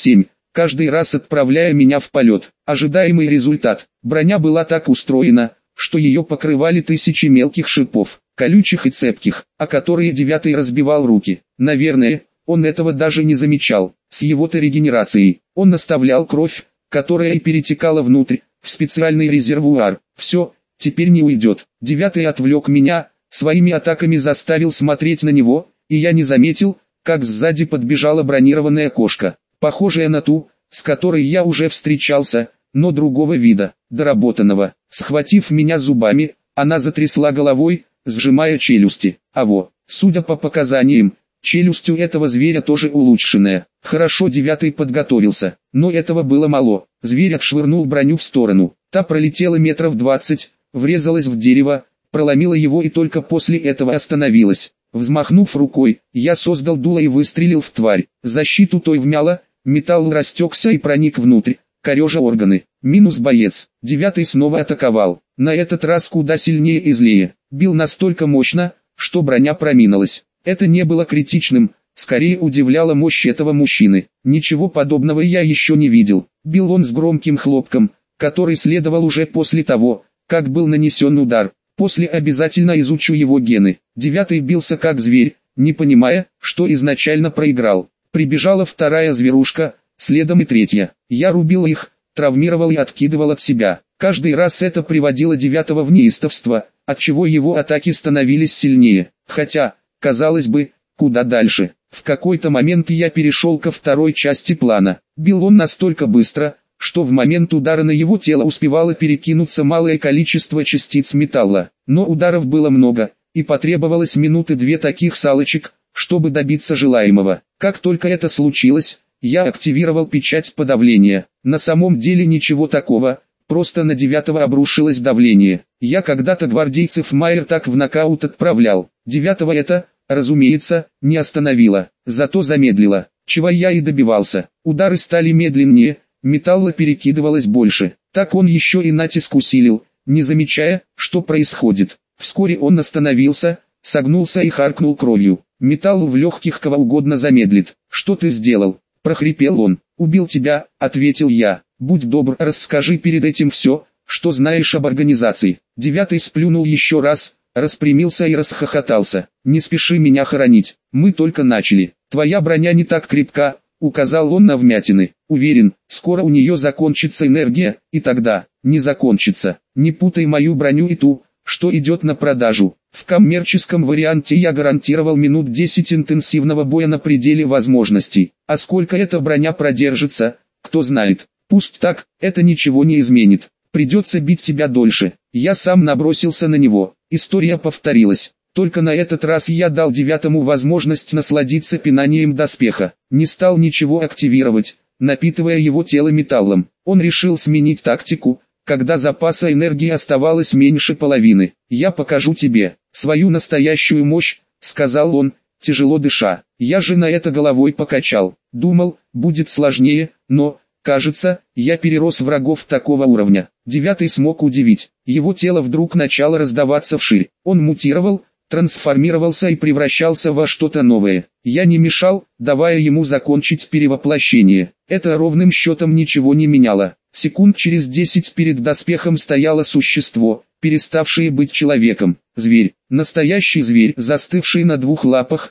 каждый раз отправляя меня в полет. Ожидаемый результат. Броня была так устроена, что ее покрывали тысячи мелких шипов, колючих и цепких, о которые девятый разбивал руки. Наверное, он этого даже не замечал. С его-то регенерацией он наставлял кровь, которая и перетекала внутрь, в специальный резервуар. Все, теперь не уйдет. Девятый отвлек меня, своими атаками заставил смотреть на него, и я не заметил, как сзади подбежала бронированная кошка, похожая на ту, с которой я уже встречался, но другого вида, доработанного. Схватив меня зубами, она затрясла головой, сжимая челюсти. Судя по показаниям, челюсть у этого зверя тоже улучшенная. Хорошо, девятый подготовился, но этого было мало. Зверь отшвырнул броню в сторону. Та пролетела метров 20, врезалась в дерево, проломила его и только после этого остановилась. Взмахнув рукой, я создал дуло и выстрелил в тварь. Защиту той вмяло, металл растекся и проник внутрь, корежа органы. Минус боец. Девятый снова атаковал. На этот раз куда сильнее и злее. Бил настолько мощно, что броня проминалась. Это не было критичным, скорее удивляла мощь этого мужчины. Ничего подобного я еще не видел. Бил он с громким хлопком, который следовал уже после того, как был нанесен удар. После обязательно изучу его гены. Девятый бился как зверь, не понимая, что изначально проиграл. Прибежала вторая зверушка, следом и третья. Я рубил их, травмировал и откидывал от себя. Каждый раз это приводило девятого в неистовство, отчего его атаки становились сильнее. Хотя, казалось бы, куда дальше. В какой-то момент я перешел ко второй части плана. Бил он настолько быстро, что в момент удара на его тело успевало перекинуться малое количество частиц металла. Но ударов было много, и потребовалось минуты две таких салочек, чтобы добиться желаемого. Как только это случилось, я активировал печать подавления. На самом деле ничего такого, просто на девятого обрушилось давление. Я когда-то гвардейцев Майер так в нокаут отправлял. Девятого это, разумеется, не остановило, зато замедлило, чего я и добивался. Удары стали медленнее, металла перекидывалось больше. Так он еще и натиск усилил, не замечая, что происходит. Вскоре он остановился, согнулся и харкнул кровью. Металл в легких кого угодно замедлит. «Что ты сделал?» – прохрипел он. «Убил тебя», – ответил я. «Будь добр, расскажи перед этим все, что знаешь об организации». Девятый сплюнул еще раз, распрямился и расхохотался. «Не спеши меня хоронить, мы только начали. Твоя броня не так крепка», — указал он на вмятины. «Уверен, скоро у нее закончится энергия, и тогда, не закончится. Не путай мою броню и ту, что идет на продажу. В коммерческом варианте я гарантировал минут 10 интенсивного боя на пределе возможностей. А сколько эта броня продержится, кто знает. Пусть так, это ничего не изменит. Придется бить тебя дольше». Я сам набросился на него. История повторилась. Только на этот раз я дал девятому возможность насладиться пинанием доспеха. Не стал ничего активировать, напитывая его тело металлом. Он решил сменить тактику, когда запаса энергии оставалось меньше половины. «Я покажу тебе свою настоящую мощь», — сказал он, тяжело дыша. Я же на это головой покачал. Думал, будет сложнее, но, кажется, я перерос врагов такого уровня. Девятый смог удивить. Его тело вдруг начало раздаваться вширь. Он мутировал, трансформировался и превращался во что-то новое. Я не мешал, давая ему закончить перевоплощение. Это ровным счетом ничего не меняло. Секунд через 10 перед доспехом стояло существо, переставшее быть человеком. Зверь. Настоящий зверь, застывший на двух лапах,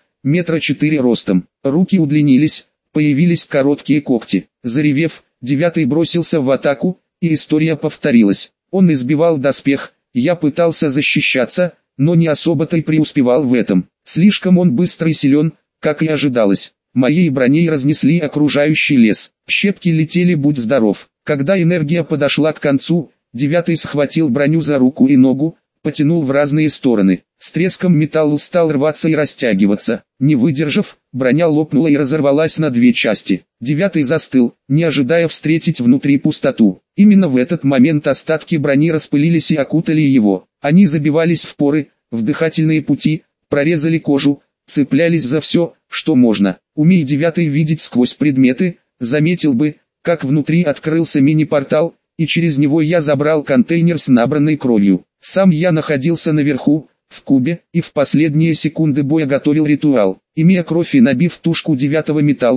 4 метра ростом. Руки удлинились, появились короткие когти. Заревев, девятый бросился в атаку, и история повторилась. Он избивал доспех, я пытался защищаться, но не особо-то и преуспевал в этом. Слишком он быстр и силен, как и ожидалось. Моей броней разнесли окружающий лес. Щепки летели, будь здоров. Когда энергия подошла к концу, девятый схватил броню за руку и ногу, потянул в разные стороны. С треском металл стал рваться и растягиваться. Не выдержав, броня лопнула и разорвалась на две части. Девятый застыл, не ожидая встретить внутри пустоту. Именно в этот момент остатки брони распылились и окутали его. Они забивались в поры, в дыхательные пути, прорезали кожу, цеплялись за все, что можно. Умей девятый видеть сквозь предметы, заметил бы, как внутри открылся мини-портал, и через него я забрал контейнер с набранной кровью. Сам я находился наверху, в кубе, и в последние секунды боя готовил ритуал. Имея кровь и набив тушку девятого металлом,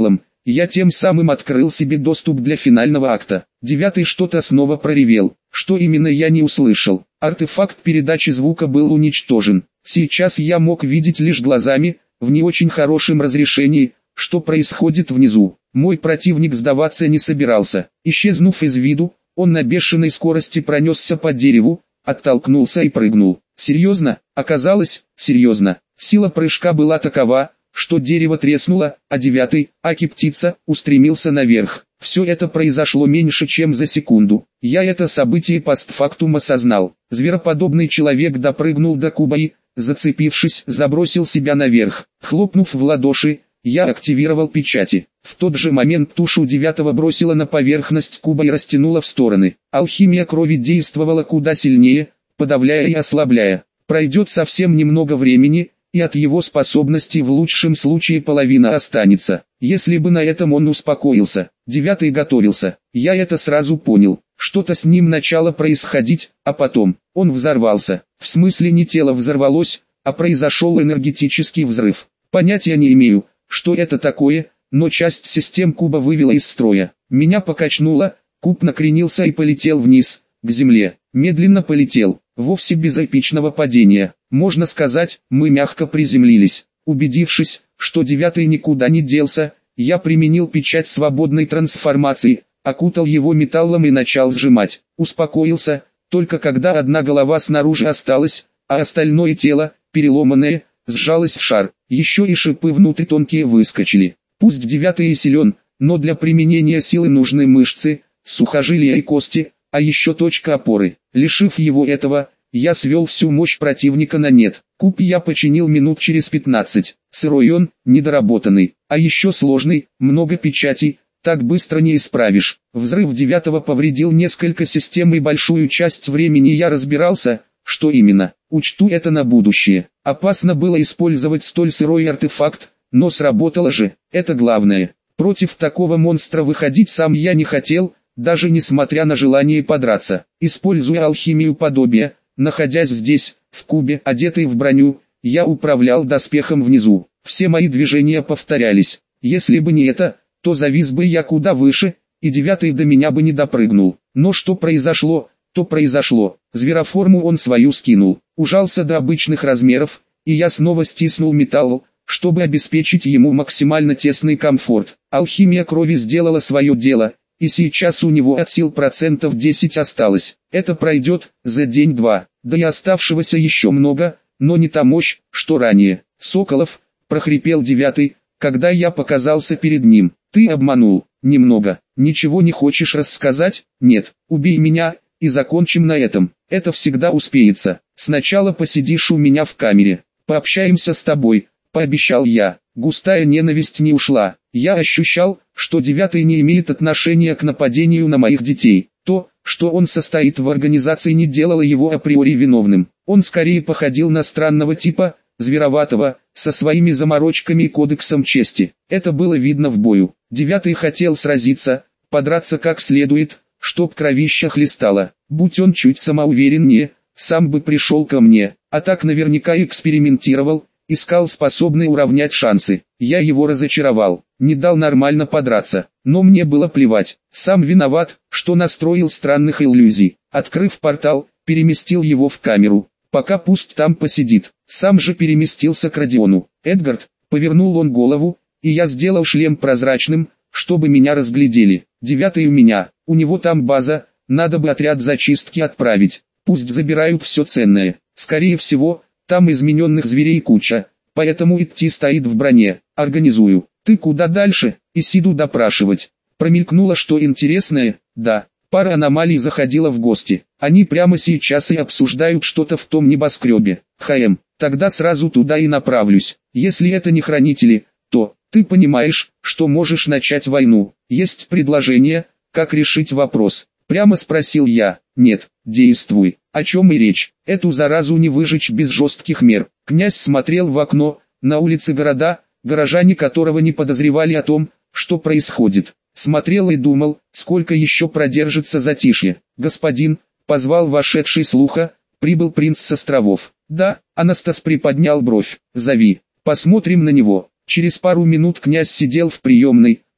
Я тем самым открыл себе доступ для финального акта. Девятый что-то снова проревел. Что именно я не услышал. Артефакт передачи звука был уничтожен. Сейчас я мог видеть лишь глазами, в не очень хорошем разрешении, что происходит внизу. Мой противник сдаваться не собирался. Исчезнув из виду, он на бешеной скорости пронесся по дереву, оттолкнулся и прыгнул. Серьезно? Оказалось, серьезно. Сила прыжка была такова, что дерево треснуло, а девятый, аки-птица, устремился наверх. Все это произошло меньше чем за секунду. Я это событие постфактум осознал. Звероподобный человек допрыгнул до куба и, зацепившись, забросил себя наверх. Хлопнув в ладоши, я активировал печати. В тот же момент тушу девятого бросила на поверхность куба и растянула в стороны. Алхимия крови действовала куда сильнее, подавляя и ослабляя. Пройдет совсем немного времени, и от его способностей в лучшем случае половина останется. Если бы на этом он успокоился, девятый готовился. Я это сразу понял. Что-то с ним начало происходить, а потом он взорвался. В смысле не тело взорвалось, а произошел энергетический взрыв. Понятия не имею, что это такое, но часть систем куба вывела из строя. Меня покачнуло, куб накренился и полетел вниз, к земле. Медленно полетел, вовсе без эпичного падения. Можно сказать, мы мягко приземлились. Убедившись, что девятый никуда не делся, я применил печать свободной трансформации, окутал его металлом и начал сжимать. Успокоился, только когда одна голова снаружи осталась, а остальное тело, переломанное, сжалось в шар. Еще и шипы внутрь тонкие выскочили. Пусть девятый и силен, но для применения силы нужны мышцы, сухожилия и кости, а еще точка опоры. Лишив его этого, я свел всю мощь противника на нет. Куб я починил минут через 15. Сырой он, недоработанный, а еще сложный, много печатей, так быстро не исправишь. Взрыв девятого повредил несколько систем и большую часть времени я разбирался, что именно. Учту это на будущее. Опасно было использовать столь сырой артефакт, но сработало же, это главное. Против такого монстра выходить сам я не хотел, даже несмотря на желание подраться. Используя алхимию подобия, находясь здесь, в кубе, одетый в броню, я управлял доспехом внизу. Все мои движения повторялись. Если бы не это, то завис бы я куда выше, и девятый до меня бы не допрыгнул. Но что произошло, то произошло. Звероформу он свою скинул, ужался до обычных размеров, и я снова стиснул металл, чтобы обеспечить ему максимально тесный комфорт. Алхимия крови сделала свое дело, и сейчас у него от сил процентов 10 осталось. Это пройдет за день-два, да и оставшегося еще много, но не та мощь, что ранее. Соколов, прохрипел девятый, когда я показался перед ним. Ты обманул, немного, ничего не хочешь рассказать? Нет, убей меня, и закончим на этом. Это всегда успеется. Сначала посидишь у меня в камере, пообщаемся с тобой, пообещал я. Густая ненависть не ушла. Я ощущал, что девятый не имеет отношения к нападению на моих детей. То, что он состоит в организации, не делало его априори виновным. Он скорее походил на странного типа, звероватого, со своими заморочками и кодексом чести. Это было видно в бою. Девятый хотел сразиться, подраться как следует, чтоб кровища хлестало. Будь он чуть самоувереннее, сам бы пришел ко мне, а так наверняка экспериментировал, искал способный уравнять шансы. Я его разочаровал, не дал нормально подраться, но мне было плевать. Сам виноват, что настроил странных иллюзий. Открыв портал, переместил его в камеру. Пока пусть там посидит. Сам же переместился к Родиону. Эдгард, повернул он голову, и я сделал шлем прозрачным, чтобы меня разглядели. Девятый у меня, у него там база, надо бы отряд зачистки отправить. Пусть забирают все ценное. Скорее всего, там измененных зверей куча, поэтому идти стоит в броне. Организую. Ты куда дальше? Исиду допрашивать. Промелькнуло что интересное? Да. Пара аномалий заходила в гости. Они прямо сейчас и обсуждают что-то в том небоскребе. Тогда сразу туда и направлюсь. Если это не хранители, то, ты понимаешь, что можешь начать войну. Есть предложение, как решить вопрос. Прямо спросил я. Нет, действуй. О чем и речь? Эту заразу не выжечь без жестких мер. Князь смотрел в окно, на улице города, горожане которого не подозревали о том, что происходит. Смотрел и думал, сколько еще продержится затишье. Господин, позвал вошедший слуха, прибыл принц с островов. Да, Анастас приподнял бровь. Зови, посмотрим на него. Через пару минут князь сидел в приемной,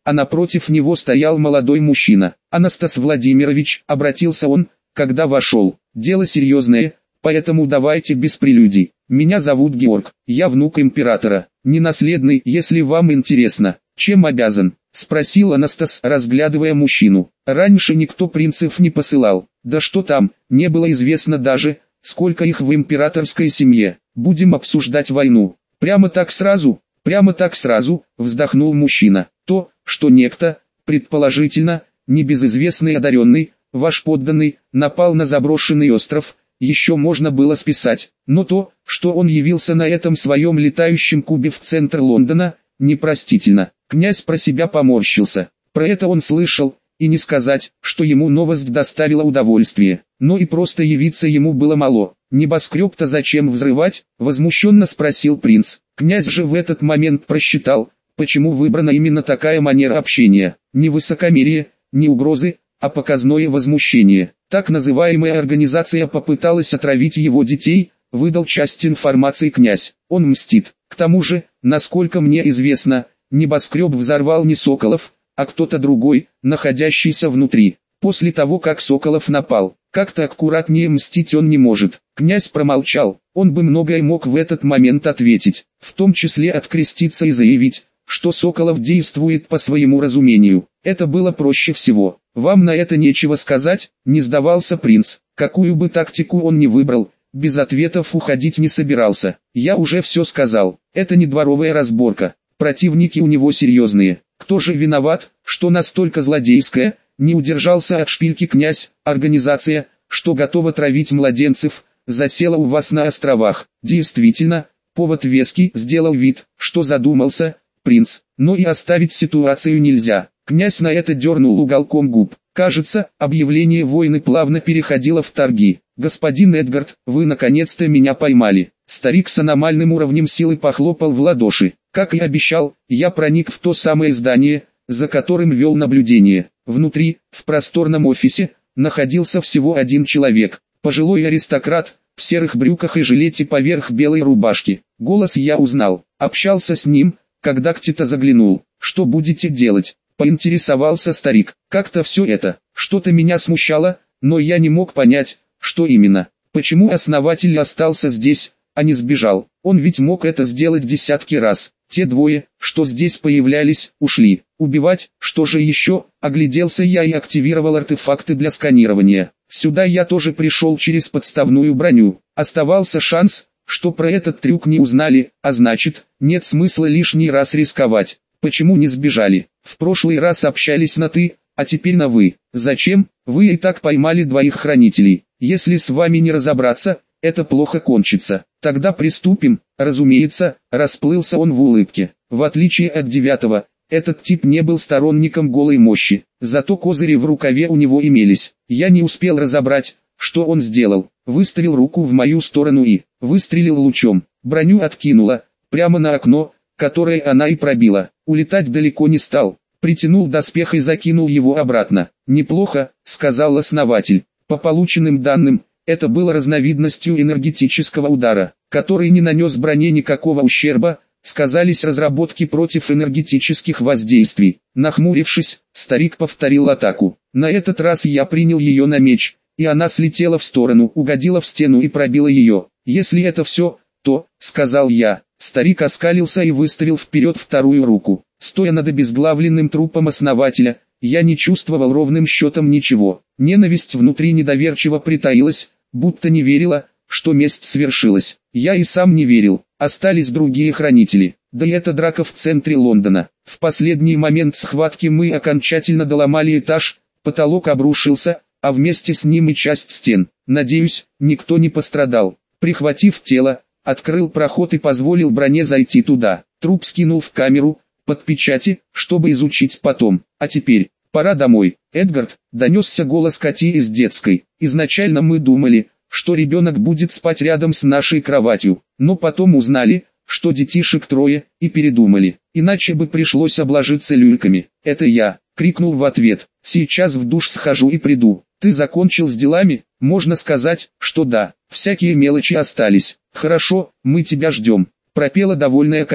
а напротив него стоял молодой мужчина. «Анастас Владимирович», — обратился он, когда вошел, — «дело серьезное, поэтому давайте без прелюдий. Меня зовут Георг, я внук императора, ненаследный, если вам интересно. Чем обязан?» — спросил Анастас, разглядывая мужчину. «Раньше никто принцев не посылал, да что там, не было известно даже, сколько их в императорской семье. Будем обсуждать войну». «Прямо так сразу?» «Прямо так сразу», — вздохнул мужчина. «То, что некто, предположительно, небезызвестный одаренный, ваш подданный, напал на заброшенный остров, еще можно было списать, но то, что он явился на этом своем летающем кубе в центр Лондона, непростительно». Князь про себя поморщился. Про это он слышал, и не сказать, что ему новость доставила удовольствие, но и просто явиться ему было мало. «Небоскреб-то зачем взрывать?» — возмущенно спросил принц. Князь же в этот момент просчитал, почему выбрана именно такая манера общения. Не высокомерие, не угрозы, а показное возмущение. Так называемая организация попыталась отравить его детей, выдал часть информации князь. Он мстит. К тому же, насколько мне известно, небоскреб взорвал не Соколов, а кто-то другой, находящийся внутри. После того, как Соколов напал, как-то аккуратнее мстить он не может. Князь промолчал, он бы многое мог в этот момент ответить, в том числе откреститься и заявить, что Соколов действует по своему разумению. Это было проще всего. «Вам на это нечего сказать?» — не сдавался принц. Какую бы тактику он ни выбрал, без ответов уходить не собирался. «Я уже все сказал, это не дворовая разборка, противники у него серьезные. Кто же виноват, что настолько злодейская?» Не удержался от шпильки князь. «Организация, что готова травить младенцев, засела у вас на островах». Действительно, повод веский, сделал вид, что задумался принц. Но и оставить ситуацию нельзя. Князь на это дернул уголком губ. Кажется, объявление войны плавно переходило в торги. «Господин Эдгард, вы наконец-то меня поймали». Старик с аномальным уровнем силы похлопал в ладоши. «Как и обещал, я проник в то самое здание, за которым вел наблюдение. Внутри, в просторном офисе, находился всего один человек. Пожилой аристократ, в серых брюках и жилете поверх белой рубашки. Голос я узнал. Общался с ним, когда кто-то заглянул. «Что будете делать?» — поинтересовался старик. Как-то все это, что-то меня смущало, но я не мог понять, что именно. Почему основатель остался здесь, а не сбежал? Он ведь мог это сделать десятки раз. Те двое, что здесь появлялись, ушли. Убивать, что же еще? Огляделся я и активировал артефакты для сканирования. Сюда я тоже пришел через подставную броню. Оставался шанс, что про этот трюк не узнали, а значит, нет смысла лишний раз рисковать. Почему не сбежали? В прошлый раз общались на «ты», а теперь на «вы». Зачем? Вы и так поймали двоих хранителей. Если с вами не разобраться, это плохо кончится. Тогда приступим. Разумеется, расплылся он в улыбке. В отличие от девятого, этот тип не был сторонником голой мощи. Зато козыри в рукаве у него имелись. Я не успел разобрать, что он сделал. Выставил руку в мою сторону и выстрелил лучом. Броню откинула, прямо на окно, которое она и пробила. Улетать далеко не стал. Притянул доспех и закинул его обратно. «Неплохо», — сказал основатель. По полученным данным, это было разновидностью энергетического удара, который не нанес броне никакого ущерба, сказались разработки против энергетических воздействий. Нахмурившись, старик повторил атаку. На этот раз я принял ее на меч, и она слетела в сторону, угодила в стену и пробила ее. «Если это все, то», — сказал я. Старик оскалился и выставил вперед вторую руку. Стоя над обезглавленным трупом основателя, я не чувствовал ровным счетом ничего. Ненависть внутри недоверчиво притаилась, будто не верила, что месть свершилась. Я и сам не верил. Остались другие хранители. Да и эта драка в центре Лондона. В последний момент схватки мы окончательно доломали этаж, потолок обрушился, а вместе с ним и часть стен. Надеюсь, никто не пострадал. Прихватив тело, открыл проход и позволил броне зайти туда. Труп скинул в камеру, под печати, чтобы изучить потом. А теперь, пора домой. «Эдгард», — донесся голос Кати из детской. «Изначально мы думали, что ребенок будет спать рядом с нашей кроватью, но потом узнали, что детишек трое, и передумали. Иначе бы пришлось обложиться люльками». «Это я», — крикнул в ответ. «Сейчас в душ схожу и приду». «Ты закончил с делами?» «Можно сказать, что да. Всякие мелочи остались». «Хорошо, мы тебя ждем», — пропела довольная Катя.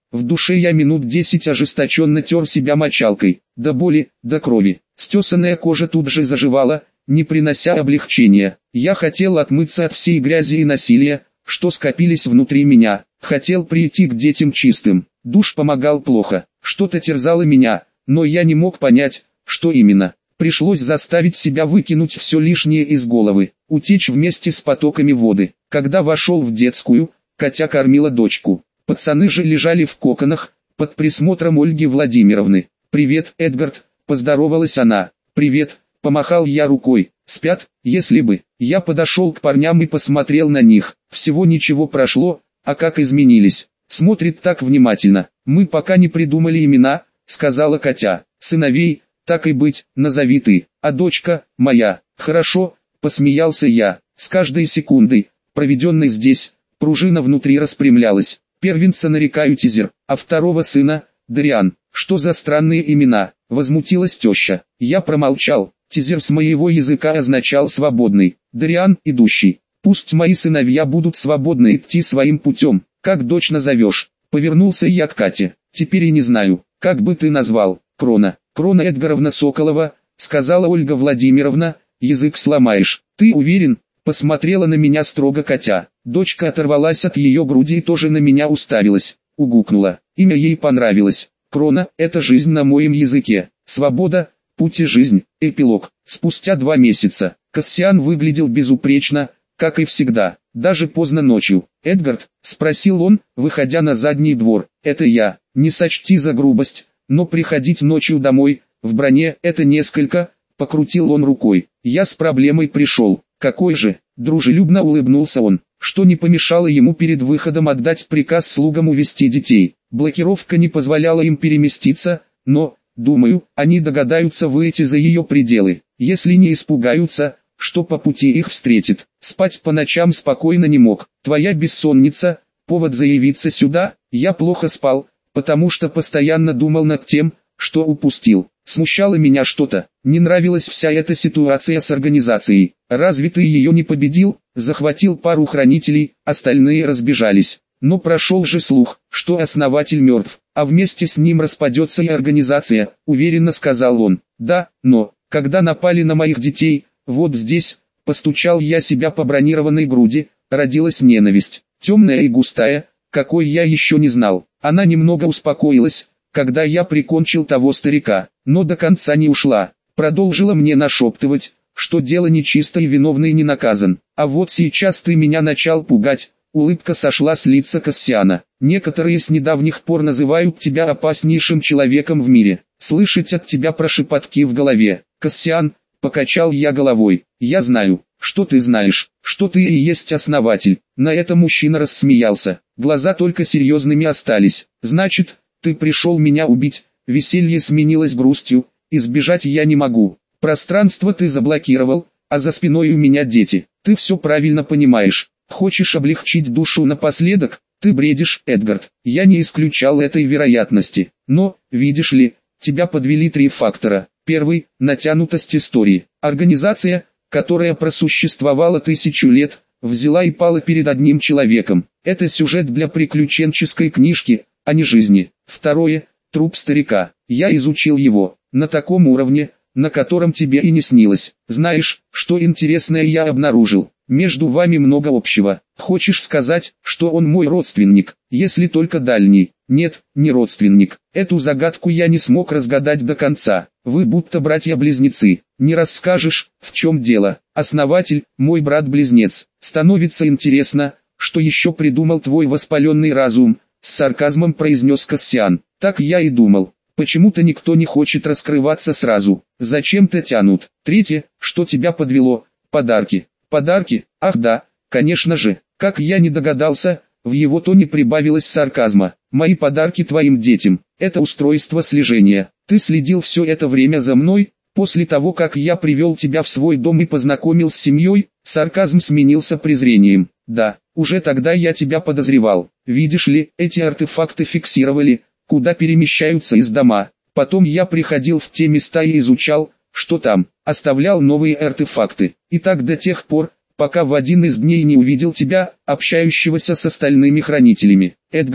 В душе я минут 10 ожесточенно тер себя мочалкой, до боли, до крови. Стесанная кожа тут же заживала, не принося облегчения. Я хотел отмыться от всей грязи и насилия, что скопились внутри меня. Хотел прийти к детям чистым. Душ помогал плохо. Что-то терзало меня, но я не мог понять, что именно. Пришлось заставить себя выкинуть все лишнее из головы, утечь вместе с потоками воды. Когда вошел в детскую, Катя кормила дочку. Пацаны же лежали в коконах, под присмотром Ольги Владимировны. «Привет, Эдгард», — поздоровалась она. «Привет», — помахал я рукой. «Спят, если бы». Я подошел к парням и посмотрел на них. Всего ничего прошло, а как изменились. Смотрит так внимательно. «Мы пока не придумали имена», — сказала Катя. «Сыновей, так и быть, назови ты, а дочка, моя». «Хорошо», — посмеялся я. С каждой секундой, проведенной здесь, пружина внутри распрямлялась. Первенца нарекаю Тизер, а второго сына — Дариан. «Что за странные имена?» — возмутилась теща. Я промолчал. Тизер с моего языка означал «свободный», Дариан — «идущий». Пусть мои сыновья будут свободны идти своим путем. Как дочь назовешь? Повернулся я к Кате. Теперь и не знаю, как бы ты назвал. Крона. Крона Эдгаровна Соколова, сказала Ольга Владимировна, язык сломаешь. Ты уверен? Посмотрела на меня строго Катя. Дочка оторвалась от ее груди и тоже на меня уставилась. Угукнула. Имя ей понравилось. Крона – это жизнь на моем языке. Свобода, путь и жизнь. Эпилог. Спустя 2 месяца. Кассиан выглядел безупречно, как и всегда, даже поздно ночью. «Эдгард?» – спросил он, выходя на задний двор. «Это я. Не сочти за грубость, но приходить ночью домой, в броне, это несколько...» – покрутил он рукой. «Я с проблемой пришел». «Какой же?» – дружелюбно улыбнулся он, что не помешало ему перед выходом отдать приказ слугам увести детей. Блокировка не позволяла им переместиться, но, думаю, они догадаются выйти за ее пределы, если не испугаются, что по пути их встретит. Спать по ночам спокойно не мог. Твоя бессонница – повод заявиться сюда. Я плохо спал, потому что постоянно думал над тем, что упустил. Смущало меня что-то, не нравилась вся эта ситуация с организацией. Разве ты ее не победил? Захватил пару хранителей, остальные разбежались. Но прошел же слух, что основатель мертв, а вместе с ним распадется и организация, уверенно сказал он. Да, но, когда напали на моих детей, вот здесь, постучал я себя по бронированной груди, родилась ненависть, темная и густая, какой я еще не знал. Она немного успокоилась, когда я прикончил того старика, но до конца не ушла. Продолжила мне нашептывать, что дело нечисто и виновный не наказан. А вот сейчас ты меня начал пугать. Улыбка сошла с лица Кассиана. Некоторые с недавних пор называют тебя опаснейшим человеком в мире. Слышать от тебя про шепотки в голове. Кассиан, покачал я головой. Я знаю, что ты знаешь, что ты и есть основатель. На это мужчина рассмеялся. Глаза только серьезными остались. Значит, ты пришел меня убить. Веселье сменилось грустью. Избежать я не могу. Пространство ты заблокировал, а за спиной у меня дети. Ты все правильно понимаешь. Хочешь облегчить душу напоследок? Ты бредишь, Эдгард. Я не исключал этой вероятности. Но, видишь ли, тебя подвели 3 фактора. Первый – натянутость истории. Организация, которая просуществовала 1000 лет, взяла и пала перед одним человеком. Это сюжет для приключенческой книжки, а не жизни. Второе – труп старика. Я изучил его, на таком уровне, на котором тебе и не снилось. Знаешь, что интересное я обнаружил? Между вами много общего. Хочешь сказать, что он мой родственник, если только дальний? Нет, не родственник. Эту загадку я не смог разгадать до конца. Вы будто братья-близнецы. Не расскажешь, в чем дело? Основатель, мой брат-близнец. Становится интересно, что еще придумал твой воспаленный разум, с сарказмом произнес Кассиан. Так я и думал. Почему-то никто не хочет раскрываться сразу. Зачем-то тянут. Третье, что тебя подвело, подарки. Подарки? Ах да, конечно же. Как я не догадался, в его тоне прибавилось сарказма. Мои подарки твоим детям. Это устройство слежения. Ты следил все это время за мной? После того, как я привел тебя в свой дом и познакомил с семьей, сарказм сменился презрением. Да, уже тогда я тебя подозревал. Видишь ли, эти артефакты фиксировали, куда перемещаются из дома. Потом я приходил в те места и изучал, что там, оставлял новые артефакты. И так до тех пор, пока в один из дней не увидел тебя, общающегося с остальными хранителями. Эдгард,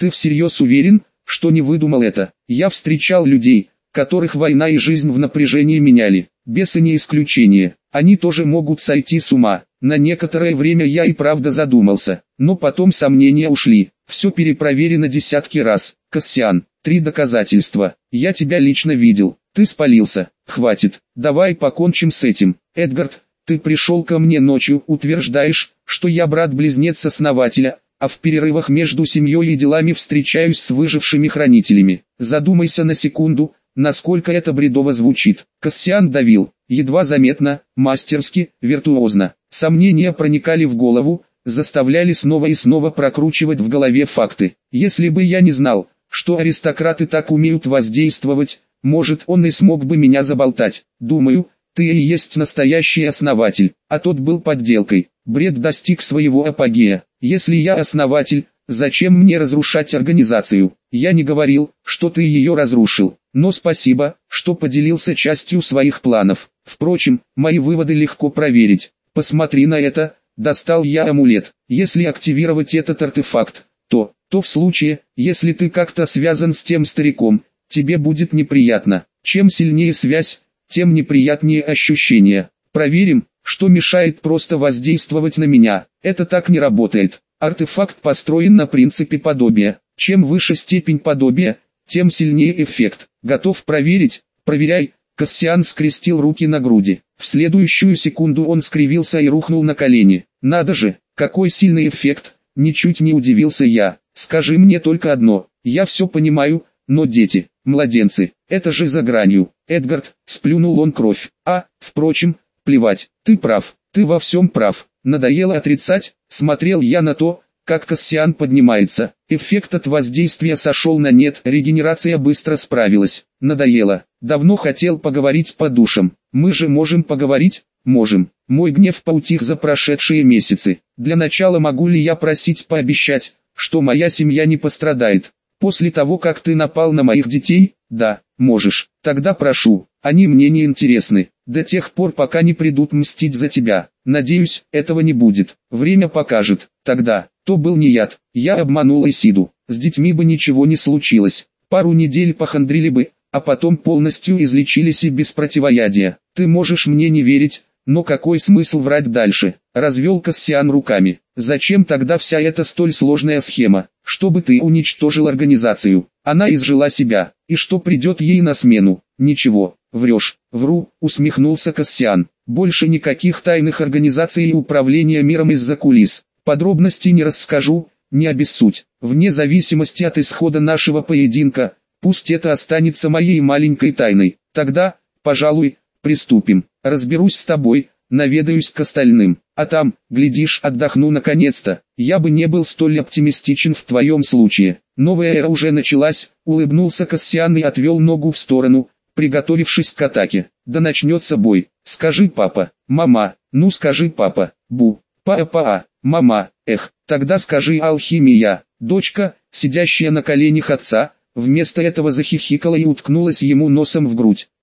Ты всерьез уверен, что не выдумал это? Я встречал людей, которых война и жизнь в напряжении меняли. Бесы не исключение. Они тоже могут сойти с ума. На некоторое время я и правда задумался, но потом сомнения ушли. Все перепроверено десятки раз. Кассиан, 3 доказательства. Я тебя лично видел. Ты спалился. Хватит. Давай покончим с этим. Эдгард, ты пришел ко мне ночью, утверждаешь, что я брат-близнец основателя, а в перерывах между семьей и делами встречаюсь с выжившими хранителями. Задумайся на секунду, насколько это бредово звучит. Кассиан давил, едва заметно, мастерски, виртуозно. Сомнения проникали в голову, заставляли снова и снова прокручивать в голове факты. Если бы я не знал, что аристократы так умеют воздействовать, может, он и смог бы меня заболтать. Думаю, ты и есть настоящий основатель, а тот был подделкой. Бред достиг своего апогея. Если я основатель, зачем мне разрушать организацию? Я не говорил, что ты ее разрушил, но спасибо, что поделился частью своих планов. Впрочем, мои выводы легко проверить. Посмотри на это. Достал я амулет. Если активировать этот артефакт, то в случае, если ты как-то связан с тем стариком, тебе будет неприятно. Чем сильнее связь, тем неприятнее ощущения. Проверим, что мешает просто воздействовать на меня. Это так не работает. Артефакт построен на принципе подобия. Чем выше степень подобия, тем сильнее эффект. Готов проверить? Проверяй. Кассиан скрестил руки на груди. В следующую секунду он скривился и рухнул на колени. Надо же, какой сильный эффект, ничуть не удивился я. Скажи мне только одно, я все понимаю, но дети, младенцы, это же за гранью. Эдгард, сплюнул он кровь. Впрочем, плевать, ты прав, ты во всем прав. Надоело отрицать, смотрел я на то, как Кассиан поднимается. Эффект от воздействия сошел на нет, регенерация быстро справилась. Надоело. Давно хотел поговорить по душам. Мы же можем поговорить? Можем. Мой гнев поутих за прошедшие месяцы. Для начала могу ли я просить пообещать, что моя семья не пострадает? После того, как ты напал на моих детей? Да, можешь. Тогда прошу. Они мне не интересны. До тех пор, пока не придут мстить за тебя. Надеюсь, этого не будет. Время покажет. Тогда, то был не яд. Я обманул Исиду. С детьми бы ничего не случилось. Пару недель похандрили бы, а потом полностью излечились и без противоядия. Ты можешь мне не верить, но какой смысл врать дальше? Развел Кассиан руками. Зачем тогда вся эта столь сложная схема? Чтобы ты уничтожил организацию. Она изжила себя. И что придет ей на смену? Ничего. Врешь. Вру, усмехнулся Кассиан. Больше никаких тайных организаций и управления миром из-за кулис. Подробностей не расскажу, не обессудь. Вне зависимости от исхода нашего поединка, пусть это останется моей маленькой тайной. Тогда, пожалуй, приступим. Разберусь с тобой, наведаюсь к остальным. А там, глядишь, отдохну наконец-то. Я бы не был столь оптимистичен в твоем случае. Новая эра уже началась, улыбнулся Кассиан и отвел ногу в сторону, приготовившись к атаке. Да начнется бой. Скажи папа, мама, ну скажи папа, бу, папа, мама, тогда скажи алхимия. Дочка, сидящая на коленях отца, вместо этого захихикала и уткнулась ему носом в грудь.